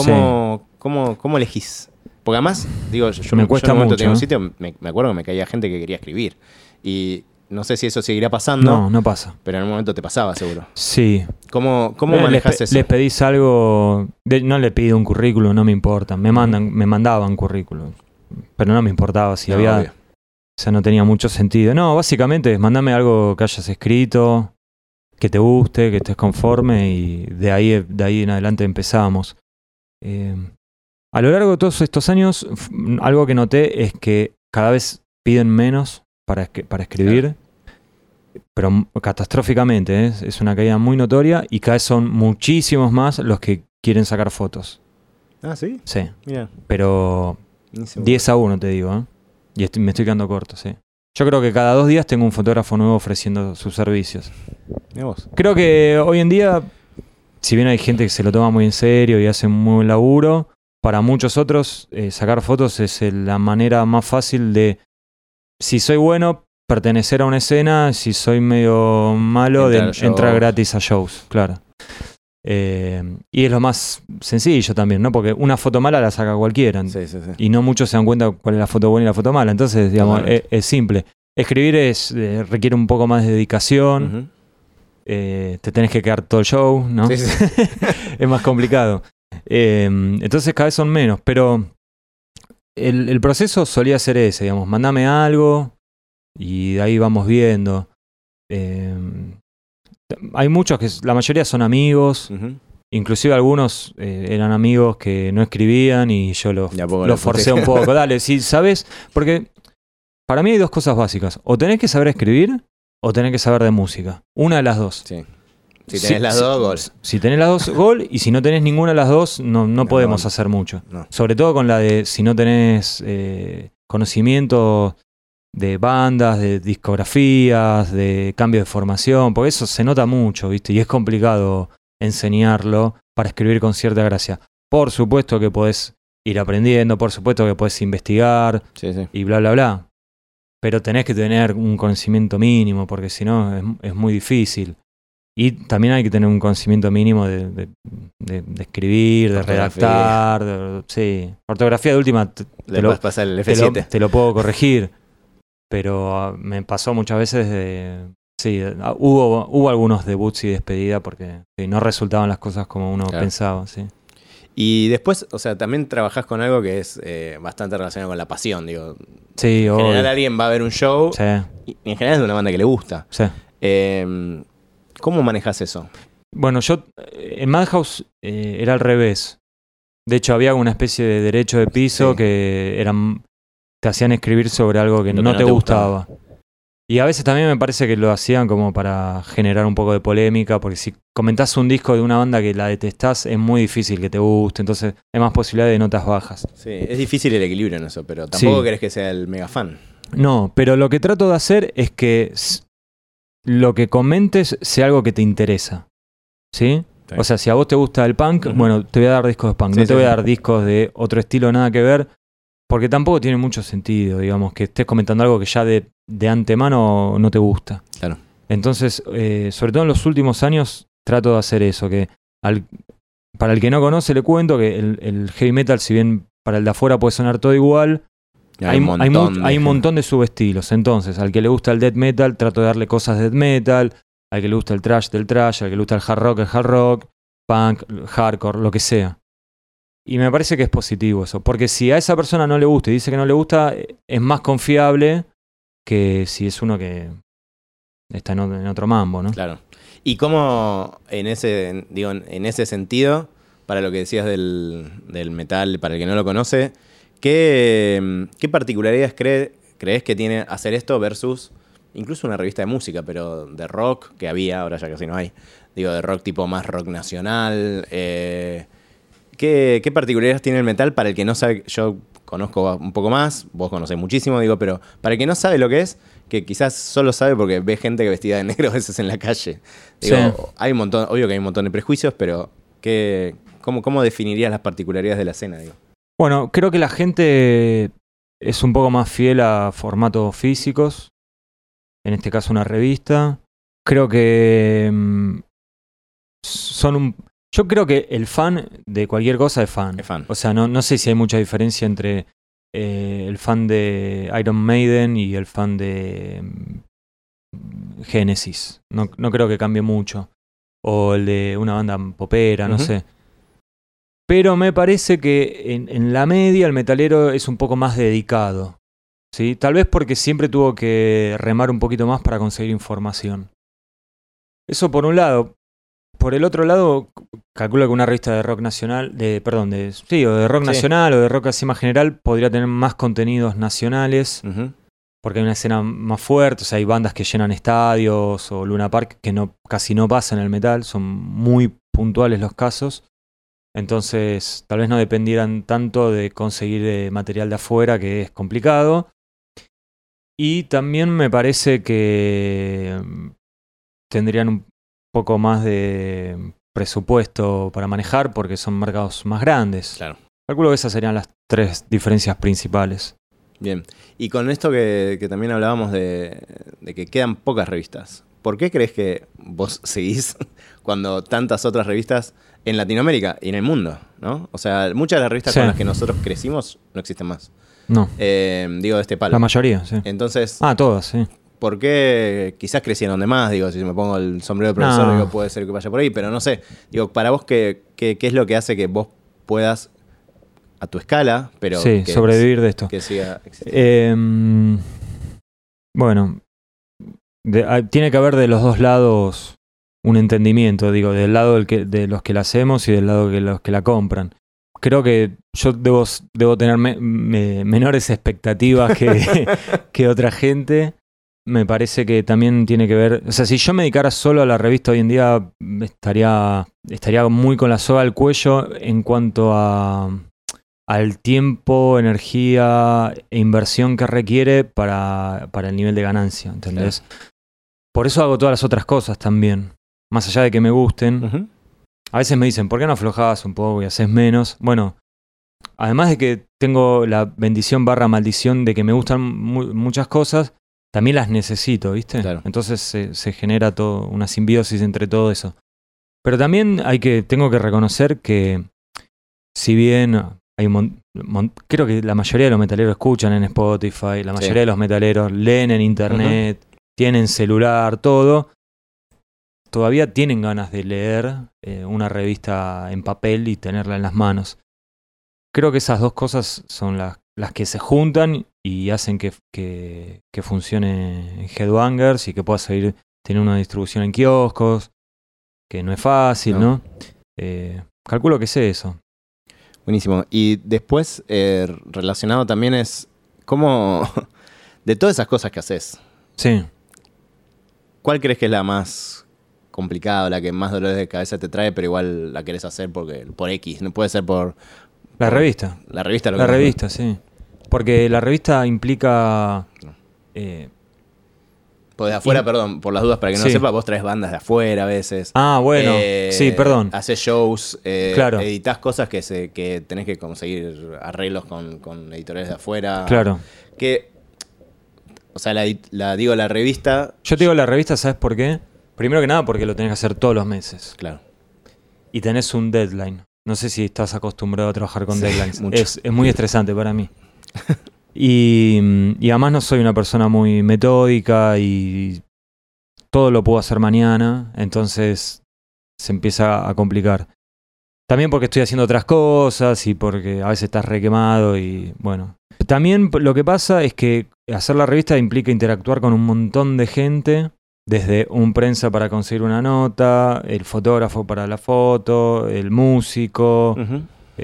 ¿Cómo elegís? Porque además, digo, yo me cuesta en un momento mucho, tenía un sitio, me acuerdo que me caía gente que quería escribir. Y no sé si eso seguirá pasando. No pasa. Pero en un momento te pasaba, seguro. Sí. ¿Cómo manejas eso? Les pedís algo, no le pido un currículum, no me importa. Me mandaban currículum. Pero no me importaba si había... Obvio. O sea, no tenía mucho sentido. No, básicamente, mandame algo que hayas escrito, que te guste, que estés conforme, y de ahí en adelante empezamos. A lo largo de todos estos años, algo que noté es que cada vez piden menos para escribir, pero catastróficamente, ¿eh? Es una caída muy notoria y cada vez son muchísimos más los que quieren sacar fotos. ¿Ah, sí? Sí. Mira. Pero 10-1 te digo, ¿eh? Y me estoy quedando corto, sí. Yo creo que cada 2 días tengo un fotógrafo nuevo ofreciendo sus servicios. ¿Y vos? Creo que hoy en día, si bien hay gente que se lo toma muy en serio y hace un muy buen laburo, para muchos otros sacar fotos es la manera más fácil de, si soy bueno, pertenecer a una escena, si soy medio malo, entrar gratis a shows, claro. Y es lo más sencillo también, ¿no? Porque una foto mala la saca cualquiera. Sí. Y no muchos se dan cuenta cuál es la foto buena y la foto mala. Entonces, digamos, es simple. Escribir requiere un poco más de dedicación. Te tenés que quedar todo el show, ¿no? Sí. Es más complicado. Entonces cada vez son menos. Pero el proceso solía ser ese, digamos. Mandame algo y de ahí vamos viendo. Hay muchos que la mayoría son amigos, inclusive algunos eran amigos que no escribían y yo los forcé un poco. Dale, si sabes, porque para mí hay 2 cosas básicas: o tenés que saber escribir o tenés que saber de música. Una de las 2. Sí. Si tenés las 2, gol. Si tenés las 2, gol, y si no tenés ninguna de las 2, no podemos hacer mucho. No. Sobre todo con la de si no tenés conocimiento de bandas, de discografías, de cambio de formación, porque eso se nota mucho, ¿viste? Y es complicado enseñarlo para escribir con cierta gracia. Por supuesto que podés ir aprendiendo, por supuesto que podés investigar Sí, sí. y bla, bla, bla. Pero tenés que tener un conocimiento mínimo, porque si no es muy difícil. Y también hay que tener un conocimiento mínimo de escribir, de redactar. Sí. Ortografía de última Le puedes pasar el F7. te lo puedo corregir. Pero me pasó muchas veces sí, hubo algunos debuts y despedida porque sí, no resultaban las cosas como uno pensaba, sí. Y después, o sea, también trabajás con algo que es bastante relacionado con la pasión, digo. Sí, en general alguien va a ver un show y en general es de una banda que le gusta. Sí. ¿Cómo manejas eso? Bueno, yo en Madhouse era al revés. De hecho, había una especie de derecho de piso que te hacían escribir sobre algo que no te gustaba. Y a veces también me parece que lo hacían como para generar un poco de polémica, porque si comentás un disco de una banda que la detestás, es muy difícil que te guste, entonces hay más posibilidad de notas bajas. Sí, es difícil el equilibrio en eso, pero tampoco querés que sea el mega fan. No, pero lo que trato de hacer es que lo que comentes sea algo que te interesa, ¿sí? O sea, si a vos te gusta el punk, bueno, te voy a dar discos de punk, no te voy a dar discos de otro estilo, nada que ver, porque tampoco tiene mucho sentido, digamos, que estés comentando algo que ya de antemano no te gusta. Claro. Entonces, sobre todo en los últimos años, trato de hacer eso, que para el que no conoce le cuento que el heavy metal, si bien para el de afuera puede sonar todo igual, hay un montón de subestilos. Entonces, al que le gusta el death metal, trato de darle cosas de death metal, al que le gusta el thrash del thrash, al que le gusta el hard rock, punk, hardcore, lo que sea. Y me parece que es positivo eso, porque si a esa persona no le gusta y dice que no le gusta, es más confiable que si es uno que está en otro mambo, ¿no? Claro. ¿Y cómo en ese sentido, para lo que decías del metal, para el que no lo conoce, qué particularidades crees que tiene hacer esto versus incluso una revista de música, pero de rock, que había, ahora ya casi no hay, digo, de rock tipo más rock nacional? ¿Qué particularidades tiene el metal para el que no sabe? Yo conozco un poco más, vos conocés muchísimo, digo, pero para el que no sabe lo que es, que quizás solo sabe porque ve gente que vestida de negro a veces en la calle. Digo, hay un montón, obvio que hay un montón de prejuicios, pero ¿cómo definirías las particularidades de la escena, digo? Bueno, creo que la gente es un poco más fiel a formatos físicos, en este caso una revista. Creo que yo creo que el fan de cualquier cosa es fan. O sea, no sé si hay mucha diferencia entre el fan de Iron Maiden y el fan de Genesis. No creo que cambie mucho. O el de una banda popera, no sé. Pero me parece que en la media el metalero es un poco más dedicado, ¿sí? Tal vez porque siempre tuvo que remar un poquito más para conseguir información. Eso por un lado. Por el otro lado, calculo que una revista de rock nacional, o de rock nacional o de rock así más general, podría tener más contenidos nacionales, porque hay una escena más fuerte, o sea, hay bandas que llenan estadios o Luna Park que casi no pasan el metal, son muy puntuales los casos. Entonces, tal vez no dependieran tanto de conseguir material de afuera, que es complicado. Y también me parece que tendrían un poco más de presupuesto para manejar porque son mercados más grandes. Claro. Calculo que esas serían las 3 diferencias principales. Bien. Y con esto que también hablábamos de que quedan pocas revistas, ¿por qué crees que vos seguís cuando tantas otras revistas en Latinoamérica y en el mundo, ¿no? O sea, muchas de las revistas con las que nosotros crecimos no existen más. No. Digo, de este palo. La mayoría, sí. Entonces... todas, sí. ¿Por qué quizás crecieron de más? Digo, si me pongo el sombrero de profesor, digo, puede ser que vaya por ahí, pero no sé. Digo, para vos, ¿qué es lo que hace que vos puedas, a tu escala, pero sobrevivir de esto? Que siga existiendo. Bueno, tiene que haber de los dos lados un entendimiento, digo, del lado de los que la hacemos y del lado de los que la compran. Creo que yo debo tener menores expectativas que otra gente. Me parece que también tiene que ver... O sea, si yo me dedicara solo a la revista hoy en día, estaría muy con la soga al cuello en cuanto a al tiempo, energía e inversión que requiere para el nivel de ganancia, ¿entendés? Claro. Por eso hago todas las otras cosas también. Más allá de que me gusten. Uh-huh. A veces me dicen, ¿por qué no aflojás un poco y haces menos? Bueno, además de que tengo la bendición / maldición de que me gustan muchas cosas, también las necesito, ¿viste? Claro. Entonces se genera todo, una simbiosis entre todo eso. Pero también tengo que reconocer que si bien hay creo que la mayoría de los metaleros escuchan en Spotify, la mayoría de los metaleros leen en internet, uh-huh. tienen celular, todo, todavía tienen ganas de leer una revista en papel y tenerla en las manos. Creo que esas dos cosas son las que se juntan y hacen que funcione Headbangers y que pueda seguir teniendo una distribución en kioscos, que no es fácil, ¿no? Calculo que sé eso. Buenísimo. Y después, relacionado también es cómo, de todas esas cosas que haces, sí. ¿Cuál crees que es la más complicada, la que más dolores de cabeza te trae, pero igual la querés hacer por X? No puede ser por... La revista. La revista, La revista, sí. Porque la revista implica... Pues de afuera, perdón, por las dudas, para que no sepa, vos traes bandas de afuera a veces. Ah, bueno, sí, perdón. Haces shows, claro. Editás cosas que tenés que conseguir arreglos con editores de afuera. Claro. O sea, la revista... Yo te digo la revista, ¿sabes por qué? Primero que nada porque lo tenés que hacer todos los meses. Claro. Y tenés un deadline. No sé si estás acostumbrado a trabajar con deadlines. Es muy estresante para mí. Y además no soy una persona muy metódica y todo lo puedo hacer mañana, entonces se empieza a complicar. También porque estoy haciendo otras cosas y porque a veces estás requemado y bueno. También lo que pasa es que hacer la revista implica interactuar con un montón de gente, desde un prensa para conseguir una nota, el fotógrafo para la foto, el músico... Uh-huh.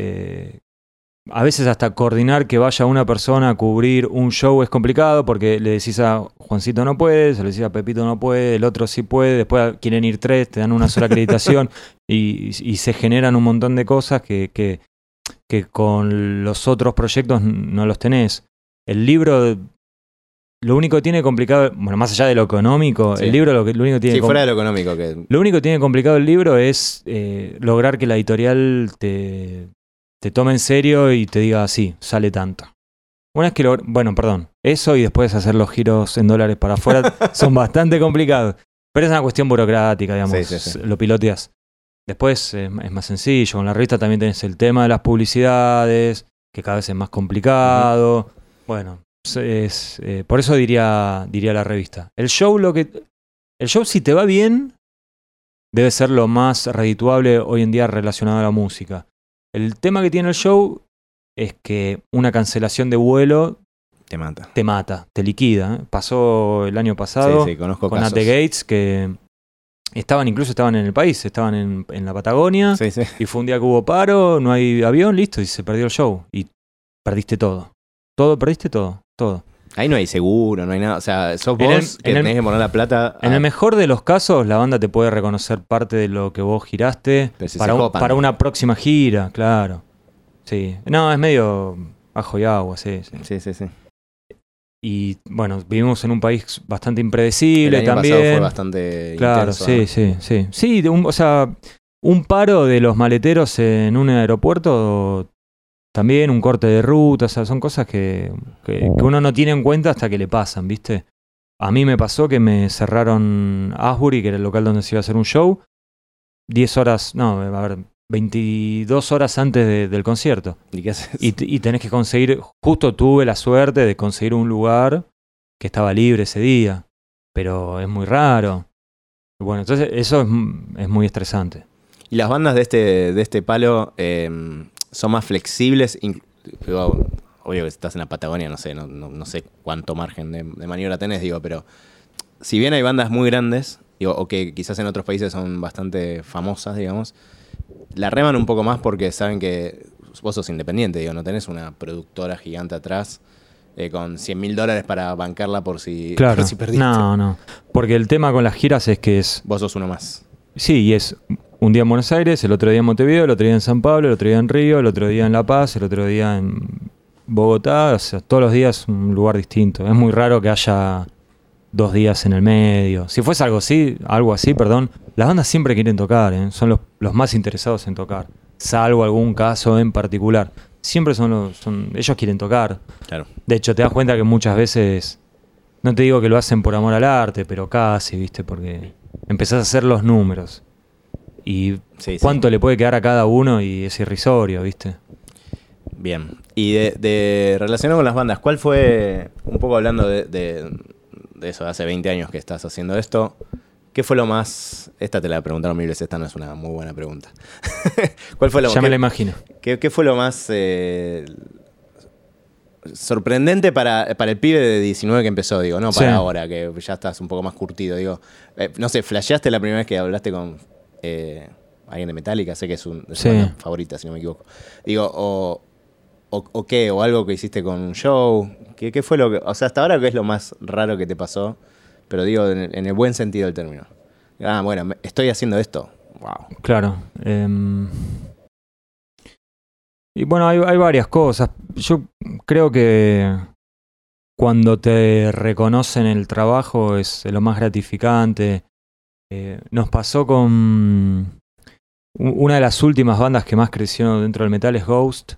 A veces hasta coordinar que vaya una persona a cubrir un show es complicado porque le decís a Juancito no puede, se le decís a Pepito no puede, el otro sí puede, después quieren ir 3, te dan una sola acreditación y se generan un montón de cosas que con los otros proyectos no los tenés. El libro, lo único que tiene complicado, bueno, más allá de lo económico, sí. El libro lo único que tiene... Sí, fuera de lo económico. Lo único que tiene complicado el libro es lograr que la editorial te tome en serio y te diga, sí, sale tanto. Una vez que eso y después hacer los giros en dólares para afuera son bastante complicados. Pero es una cuestión burocrática, digamos, sí. Lo piloteas. Después es más sencillo. Con la revista también tenés el tema de las publicidades, que cada vez es más complicado. Uh-huh. Bueno, por eso diría la revista. El show, si te va bien, debe ser lo más redituable hoy en día relacionado a la música. El tema que tiene el show es que una cancelación de vuelo te mata. Te liquida. Pasó el año pasado conozco con casos. At the Gates, que estaban en el país, estaban en la Patagonia, y fue un día que hubo paro, no hay avión, listo, y se perdió el show. Y perdiste todo. Perdiste todo. Ahí no hay seguro, no hay nada. O sea, sos vos que tenés que poner la plata. En el mejor de los casos, la banda te puede reconocer parte de lo que vos giraste para una próxima gira, claro. Sí. No, es medio ajo y agua, sí. Sí. Y bueno, vivimos en un país bastante impredecible el año también. Pasado fue bastante intenso. Sí. Sí, un paro de los maleteros en un aeropuerto. También un corte de ruta, o sea, son cosas que uno no tiene en cuenta hasta que le pasan, ¿viste? A mí me pasó que me cerraron Asbury, que era el local donde se iba a hacer un show, 22 horas antes del concierto. ¿Y qué haces? Y tenés que conseguir, justo tuve la suerte de conseguir un lugar que estaba libre ese día, pero es muy raro. Bueno, entonces eso es muy estresante. ¿Y las bandas de este palo... son más flexibles? Obvio que si estás en la Patagonia, no sé cuánto margen de maniobra tenés, pero si bien hay bandas muy grandes, o que quizás en otros países son bastante famosas, digamos, la reman un poco más porque saben que vos sos independiente, no tenés una productora gigante atrás con $100,000 para bancarla por si perdiste. No, porque el tema con las giras es que vos sos uno más. Sí, y es un día en Buenos Aires, el otro día en Montevideo, el otro día en San Pablo, el otro día en Río, el otro día en La Paz, el otro día en Bogotá. O sea, todos los días un lugar distinto. Es muy raro que haya 2 días en el medio. Si fuese algo así, las bandas siempre quieren tocar, ¿eh? Son los más interesados en tocar, salvo algún caso en particular. Siempre ellos quieren tocar. Claro. De hecho, te das cuenta que muchas veces, no te digo que lo hacen por amor al arte, pero casi, ¿viste? Porque empezás a hacer los números. Y cuánto le puede quedar a cada uno y es irrisorio, ¿viste? Bien. Y de relacionado con las bandas, ¿cuál fue, un poco hablando de eso, de hace 20 años que estás haciendo esto, qué fue lo más... Esta te la preguntaron mil veces, esta no es una muy buena pregunta. ¿Cuál fue lo Ya me la imagino. ¿Qué fue lo más sorprendente para el pibe de 19 que empezó, digo, no para ahora, que ya estás un poco más curtido, digo? No sé, ¿flasheaste la primera vez que hablaste con alguien de Metallica? Sé que es su banda favorita, si no me equivoco. Digo, o qué, o algo que hiciste con un show. ¿Qué fue lo que... O sea, hasta ahora, ¿qué es lo más raro que te pasó? Pero digo, en el buen sentido del término. Bueno, estoy haciendo esto. Wow. Claro. Y bueno, hay varias cosas. Yo creo que cuando te reconocen el trabajo es lo más gratificante. Nos pasó con una de las últimas bandas que más creció dentro del metal, es Ghost.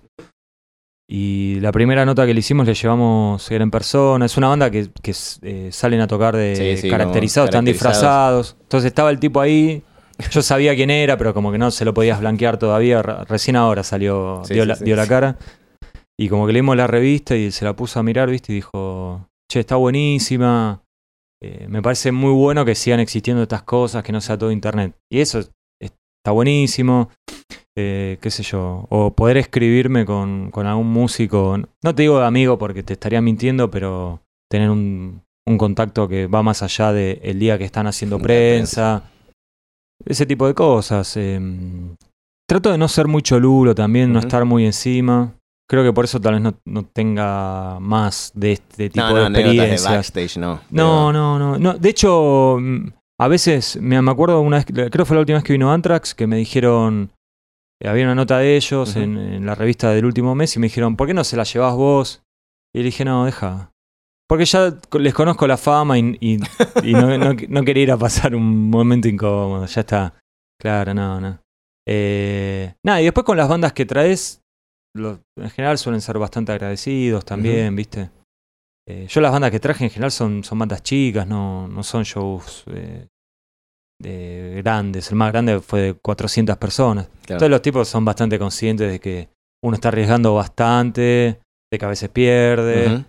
Y la primera nota que le hicimos le llevamos, era en persona. Es una banda que salen a tocar caracterizados, están disfrazados. Entonces estaba el tipo ahí. Yo sabía quién era, pero como que no se lo podías blanquear todavía. Recién ahora salió, dio la cara. Y como que leímos la revista y se la puso a mirar, ¿viste? Y dijo, che, está buenísima. Me parece muy bueno que sigan existiendo estas cosas, que no sea todo internet. Y eso está buenísimo. Qué sé yo, o poder escribirme con algún músico, no te digo de amigo porque te estaría mintiendo, pero tener un contacto que va más allá del día que están haciendo prensa, ese tipo de cosas. Trato de no ser muy cholulo también, no estar muy encima. Creo que por eso tal vez no tenga más de este tipo de experiencias. De backstage, no. No. De hecho, a veces, me acuerdo una vez, creo que fue la última vez que vino Anthrax, que me dijeron... Había una nota de ellos en la revista del último mes y me dijeron, ¿por qué no se la llevás vos? Y le dije, no, deja. Porque ya les conozco la fama y no quería ir a pasar un momento incómodo. Ya está. Claro, no. Nada, y después con las bandas que traes, en general suelen ser bastante agradecidos también, ¿viste? Yo las bandas que traje en general son bandas chicas, no son shows... de grandes, el más grande fue de 400 personas. Claro. Entonces los tipos son bastante conscientes de que uno está arriesgando bastante, de que a veces pierde,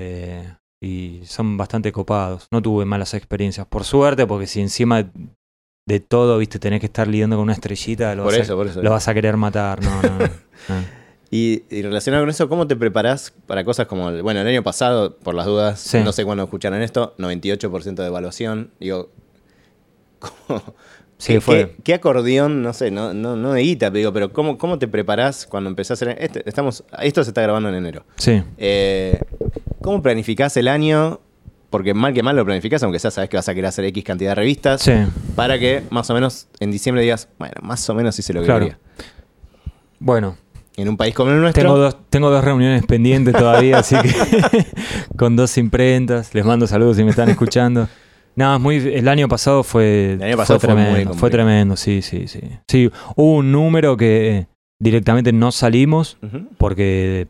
y son bastante copados. No tuve malas experiencias, por suerte, porque si encima de todo, viste, tenés que estar lidiando con una estrellita, lo vas a querer matar. No. Y relacionado con eso, ¿cómo te preparás para cosas como, el año pasado, por las dudas, no sé cuándo escucharon esto, 98% de evaluación, digo... ¿Qué acordeón? No sé, no de guita, pero ¿cómo te preparás cuando empezás a hacer esto se está grabando en enero. Sí. ¿Cómo planificás el año? Porque mal que mal lo planificás, aunque ya sabes que vas a querer hacer X cantidad de revistas. Sí. Para que más o menos en diciembre digas, bueno, más o menos hice lo que quería. Bueno. En un país como el nuestro. Tengo 2 reuniones pendientes todavía, así que con 2 imprentas. Les mando saludos si me están escuchando. No, el año pasado fue tremendo. Fue tremendo, sí. Sí, hubo un número que directamente no salimos porque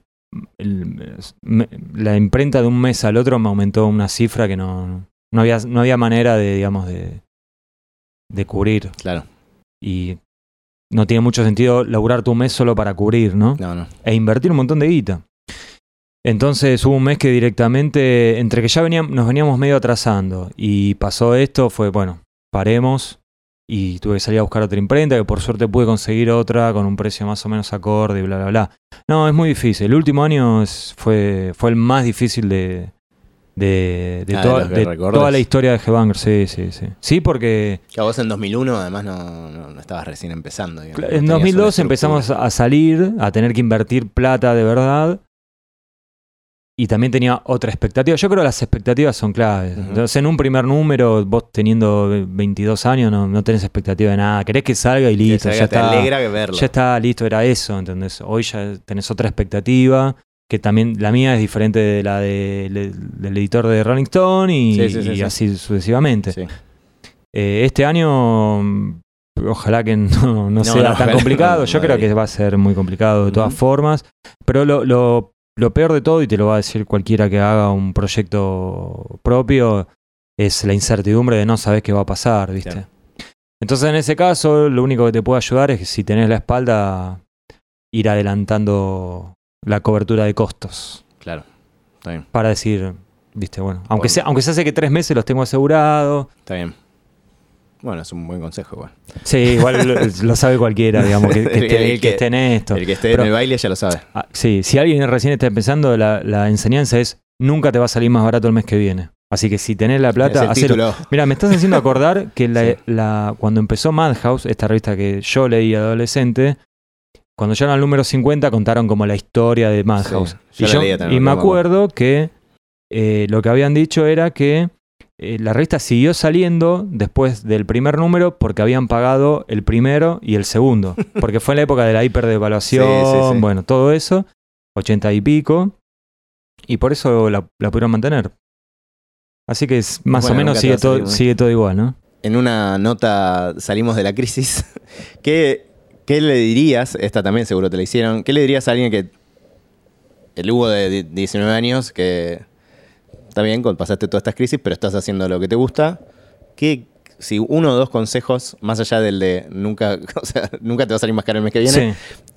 la imprenta de un mes al otro me aumentó una cifra que no había manera de, digamos, de cubrir. Claro. Y no tiene mucho sentido laburar tu mes solo para cubrir, ¿no? No. E invertir un montón de guita. Entonces hubo un mes que directamente, entre que ya nos veníamos medio atrasando y pasó esto, fue, bueno, paremos y tuve que salir a buscar otra imprenta, que por suerte pude conseguir otra con un precio más o menos acorde y bla, bla, bla. No, es muy difícil. El último año fue el más difícil de toda la historia de Headbangers, sí. Sí, porque... Que vos en 2001 además no estabas recién empezando. Digamos, en 2002 empezamos a salir, a tener que invertir plata de verdad. y también tenía otra expectativa. Yo creo que las expectativas son claves. Entonces, en un primer número, vos teniendo 22 años, no tenés expectativa de nada. Querés que salga y listo. Ya te alegra que verlo. Ya está, listo, era eso, ¿entendés? Hoy ya tenés otra expectativa, que también la mía es diferente de la del editor de Rolling Stone y así sucesivamente. Sí. Este año, ojalá que no sea tan complicado. Yo creo que va a ser muy complicado de todas formas. Pero lo peor de todo, y te lo va a decir cualquiera que haga un proyecto propio, es la incertidumbre de no saber qué va a pasar, ¿viste? Claro. Entonces, en ese caso, lo único que te puede ayudar es que si tenés la espalda, ir adelantando la cobertura de costos. Claro, está bien. Para decir, ¿viste? Bueno, aunque se hace que 3 meses los tengo asegurados. Está bien. Bueno, es un buen consejo igual. Sí, igual lo sabe cualquiera, digamos, que esté en esto. El que esté en el baile ya lo sabe. Sí, si alguien recién está empezando, la enseñanza es, nunca te va a salir más barato el mes que viene. Así que si tenés la plata, hacelo. Mira, me estás haciendo acordar que cuando empezó Madhouse, esta revista que yo leí adolescente, cuando ya era el número 50 contaron como la historia de Madhouse. Sí, y me acuerdo que lo que habían dicho era que la revista siguió saliendo después del primer número porque habían pagado el primero y el segundo. Porque fue en la época de la hiperdevaluación, bueno, todo eso, 80 y pico. Y por eso la pudieron mantener. Así que más o menos sigue todo igual, ¿no? En una nota salimos de la crisis. ¿Qué le dirías? Esta también seguro te la hicieron. ¿Qué le dirías a alguien que el Hugo de 19 años que... Está bien, pasaste todas estas crisis, pero estás haciendo lo que te gusta. Si 1 o 2 consejos, más allá del de nunca te va a salir más caro el mes que viene.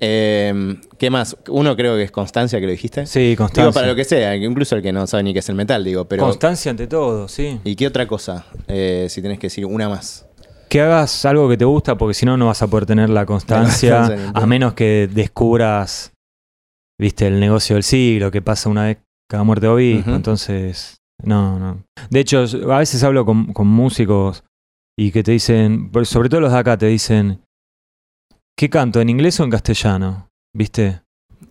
Sí. ¿Qué más? Uno creo que es constancia, que lo dijiste. Sí, constancia. Digo, para lo que sea, incluso el que no sabe ni qué es el metal, digo. Pero, constancia ante todo, sí. ¿Y qué otra cosa? Si tenés que decir una más. Que hagas algo que te gusta, porque si no, no vas a poder tener la constancia, a menos que descubras, viste, el negocio del siglo, que pasa una vez cada muerte de obispo. Entonces, no. De hecho, a veces hablo con músicos y que te dicen, sobre todo los de acá, te dicen, ¿qué canto? ¿En inglés o en castellano? ¿Viste?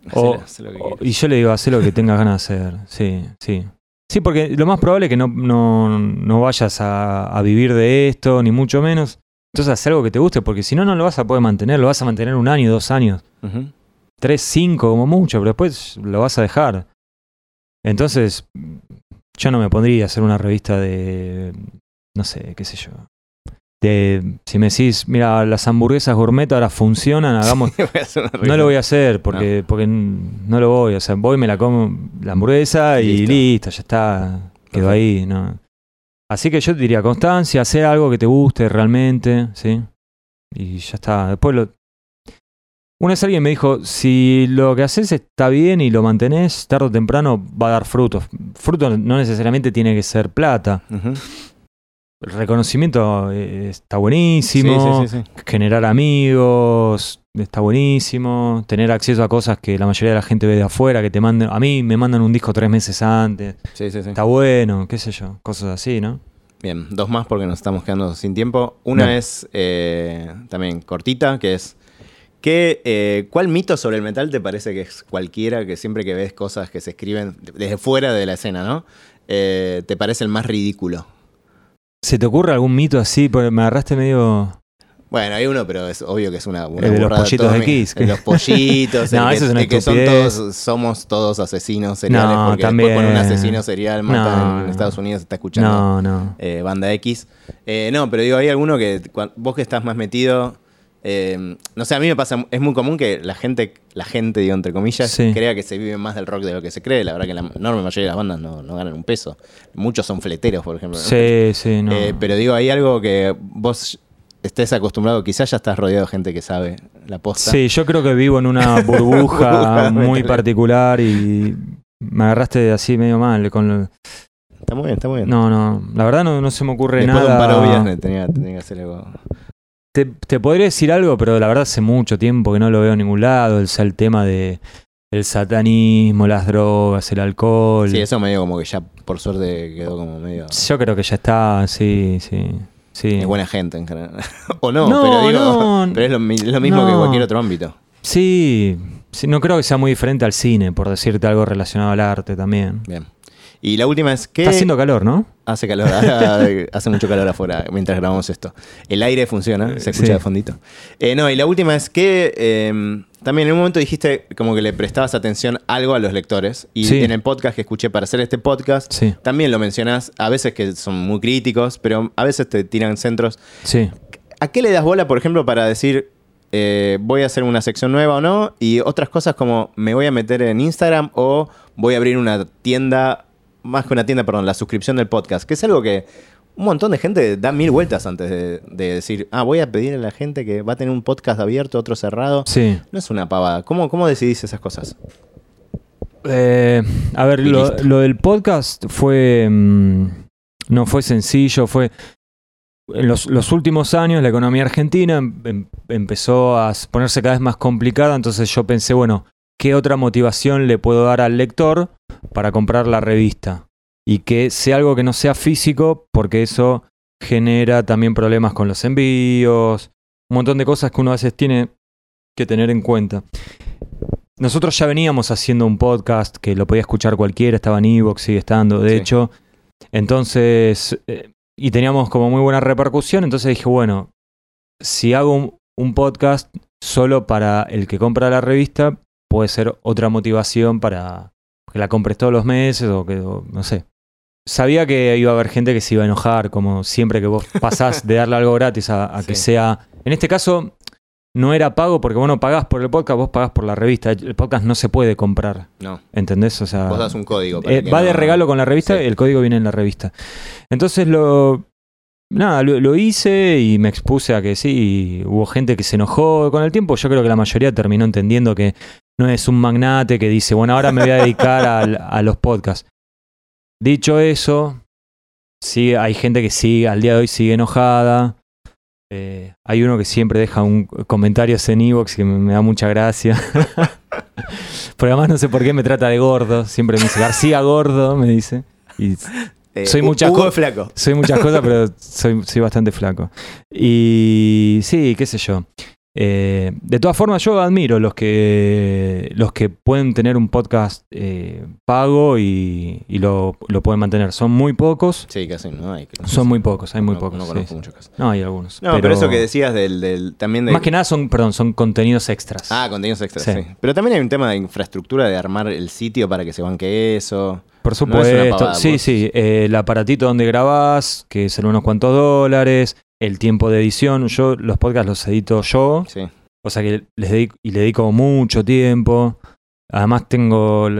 Y yo le digo, hacé lo que tengas ganas de hacer. Sí. Sí, porque lo más probable es que no vayas a vivir de esto, ni mucho menos. Entonces, haz algo que te guste, porque si no, no lo vas a poder mantener. Lo vas a mantener 1 año, 2 años. 3, 5 como mucho, pero después lo vas a dejar. Entonces, yo no me pondría a hacer una revista de, no sé, qué sé yo. Si me decís, mira, las hamburguesas gourmet ahora funcionan, hagamos... No lo voy a hacer porque no lo voy. O sea, voy, me la como la hamburguesa y listo, ya está. Quedó ahí, ¿no? Así que yo te diría constancia, hacer algo que te guste realmente, ¿sí? Y ya está. Después una vez alguien me dijo, si lo que haces está bien y lo mantenés, tarde o temprano va a dar frutos. Fruto no necesariamente tiene que ser plata. El reconocimiento está buenísimo. Sí. Generar amigos está buenísimo. Tener acceso a cosas que la mayoría de la gente ve de afuera, que te manden. A mí me mandan un disco 3 meses antes. Sí. Está bueno, qué sé yo. Cosas así, ¿no? Bien, 2 más porque nos estamos quedando sin tiempo. Una es también cortita, que es... ¿Cuál mito sobre el metal te parece que es cualquiera, que siempre que ves cosas que se escriben desde fuera de la escena, ¿no? ¿Te parece el más ridículo? ¿Se te ocurre algún mito así? Porque me agarraste medio... Bueno, hay uno, pero es obvio que es una el de los pollitos de Kiss. Los pollitos, no, eso es una estupidez. Somos todos asesinos seriales, porque también. Después con un asesino serial matan en Estados Unidos, está escuchando Banda X. No, pero digo, hay alguno que vos que estás más metido... no sé, a mí me pasa, es muy común que la gente digo entre comillas, crea que se vive más del rock de lo que se cree. La verdad que la enorme mayoría de las bandas no ganan un peso. Muchos son fleteros, por ejemplo. Sí, no. Pero digo, hay algo que vos estés acostumbrado, quizás ya estás rodeado de gente que sabe la posta. Sí, yo creo que vivo en una burbuja muy particular y me agarraste así medio mal Está muy bien. No, la verdad no se me ocurre nada. Después de un par de obvias tenía que hacer algo... Te podría decir algo, pero la verdad hace mucho tiempo que no lo veo en ningún lado. El tema de el satanismo, las drogas, el alcohol. Sí, eso medio como que ya por suerte quedó como medio... Yo creo que ya está, sí. Es buena gente en general. O no, pero digo, pero es lo mismo que cualquier otro ámbito. Sí, Sí, no creo que sea muy diferente al cine, por decirte algo relacionado al arte también. Bien. Y la última es que... Está haciendo calor, ¿no? Hace calor, hace mucho calor afuera mientras grabamos esto. El aire funciona, se escucha Sí. de fondito. No, y la última es que también en un momento dijiste como que le prestabas atención algo a los lectores. Y Sí. en el podcast que escuché para hacer este podcast, Sí. también lo mencionás, a veces que son muy críticos, pero a veces te tiran centros. Sí. ¿A qué le das bola, por ejemplo, para decir voy a hacer una sección nueva o no? Y otras cosas como me voy a meter en Instagram o voy a abrir una tienda, más que una tienda, perdón, la suscripción del podcast, que es algo que un montón de gente da 1000 vueltas antes de decir, voy a pedir a la gente que va a tener un podcast abierto, otro cerrado. Sí. No es una pavada. ¿Cómo decidís esas cosas? A ver, Y listo. lo del podcast fue... no fue sencillo, fue... En los últimos años la economía argentina empezó a ponerse cada vez más complicada, entonces yo pensé, bueno, ¿qué otra motivación le puedo dar al lector para comprar la revista? Y que sea algo que no sea físico, porque eso genera también problemas con los envíos, un montón de cosas que uno a veces tiene que tener en cuenta. Nosotros ya veníamos haciendo un podcast que lo podía escuchar cualquiera, estaba en iVoox, sigue estando, de Sí. hecho. Entonces, y teníamos como muy buena repercusión, entonces dije, bueno, si hago un podcast solo para el que compra la revista, puede ser otra motivación para que la compres todos los meses o no sé. Sabía que iba a haber gente que se iba a enojar, como siempre que vos pasás de darle algo gratis a que Sí. sea... En este caso, no era pago porque vos no pagás por el podcast, vos pagás por la revista. El podcast no se puede comprar, No. ¿entendés? O sea, Vos das un código. Para que va de no- regalo con la revista, Sí. el código viene en la revista. Entonces lo hice y me expuse a que sí, hubo gente que se enojó con el tiempo. Yo creo que la mayoría terminó entendiendo que no es un magnate que dice, bueno, ahora me voy a dedicar a los podcasts. Dicho eso, sí, hay gente que sí, al día de hoy sigue enojada. Hay uno que siempre deja un comentario en iVoox que me da mucha gracia. Pero además no sé por qué me trata de gordo. Siempre me dice García gordo, me dice. Y soy muchas Hugo cosas. flaco. Soy muchas cosas, pero soy bastante flaco. Y sí, qué sé yo. De todas formas, yo admiro los que pueden tener un podcast pago y lo pueden mantener. Son muy pocos. Sí, casi no hay. Son muy pocos, hay muy No- pocos. No sí, conozco sí. muchos casos. No, hay algunos. No, pero eso que decías también de... Más que nada son contenidos extras. Contenidos extras, Sí. sí. Pero también hay un tema de infraestructura, de armar el sitio para que se banque eso. Por No supuesto. es una pavada, Sí, vos. sí. El aparatito donde grabás, que son unos cuantos $, el tiempo de edición. Yo los podcasts los edito yo. Sí. O sea que le dedico mucho tiempo. Además tengo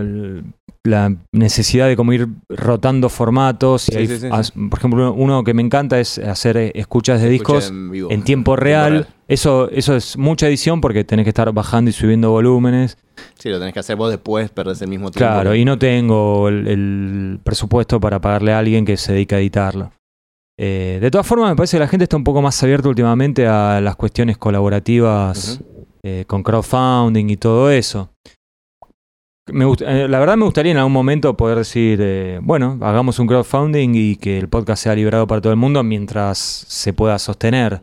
la necesidad de como ir rotando formatos. Y Sí, sí, sí. Por ejemplo, uno que me encanta es hacer escuchas de discos Escucha vivo. en tiempo real. Eso es mucha edición porque tenés que estar bajando y subiendo volúmenes. Sí, lo tenés que hacer vos después, perdés el mismo tiempo. Claro, y no tengo el presupuesto para pagarle a alguien que se dedique a editarlo. De todas formas, me parece que la gente está un poco más abierta últimamente a las cuestiones colaborativas, Ujú. con crowdfunding y todo eso. La verdad me gustaría en algún momento poder decir, bueno, hagamos un crowdfunding y que el podcast sea liberado para todo el mundo mientras se pueda sostener.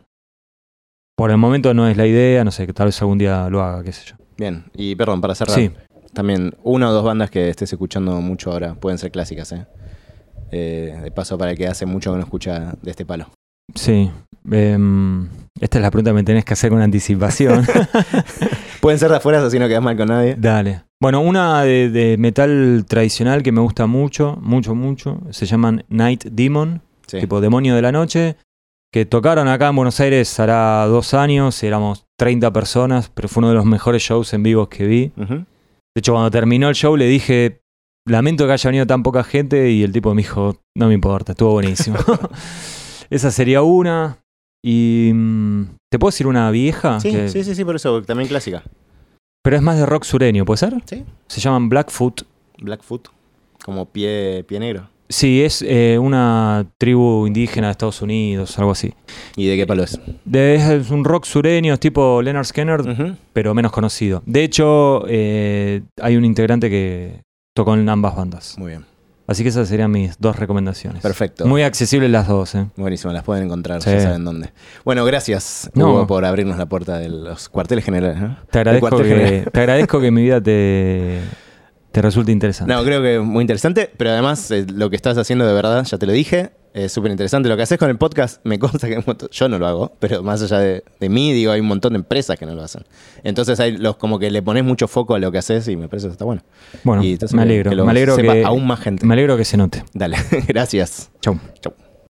Por el momento no es la idea, no sé, que tal vez algún día lo haga, qué sé yo. Bien, y perdón, para cerrar. Sí. También una o dos bandas que estés escuchando mucho ahora pueden ser clásicas, ¿eh? De paso para el que hace mucho que no escucha de este palo. Sí. Esta es la pregunta que me tenés que hacer con anticipación. Pueden ser de afuera, así no quedas mal con nadie. Dale. Bueno, una de metal tradicional que me gusta mucho, mucho, se llaman Night Demon, Sí. tipo Demonio de la Noche, que tocaron acá en Buenos Aires hará 2 años, éramos 30 personas, pero fue uno de los mejores shows en vivos que vi. Ujú. De hecho, cuando terminó el show le dije, lamento que haya venido tan poca gente, y el tipo me dijo, no me importa, estuvo buenísimo. Esa sería una. Y ¿te puedo decir una vieja? Sí, sí, por eso, también clásica. Pero es más de rock sureño, ¿puede ser? Sí. Se llaman Blackfoot. Blackfoot, como pie negro. Sí, es una tribu indígena de Estados Unidos, algo así. ¿Y de qué palo es? Es un rock sureño, es tipo Leonard Skinner, Ujú. pero menos conocido. De hecho, hay un integrante que tocó en ambas bandas. Muy bien. Así que esas serían mis 2 recomendaciones. Perfecto. Muy accesibles las 2. Buenísimo, las pueden encontrar, Sí. ya saben dónde. Bueno, gracias, No. Hugo, por abrirnos la puerta de los cuarteles generales. ¿No? Te Del agradezco, cuartel general. te agradezco que mi vida te resulte interesante. No, creo que es muy interesante, pero además lo que estás haciendo de verdad, ya te lo dije, es súper interesante. Lo que haces con el podcast, me consta que yo no lo hago, pero más allá de mí, digo, hay un montón de empresas que no lo hacen. Entonces hay como que le pones mucho foco a lo que haces y me parece que está bueno. Bueno, Y entonces me alegro. que lo Me alegro sepa que aún más gente. Me alegro que se note. Dale, gracias. Chau. Chau.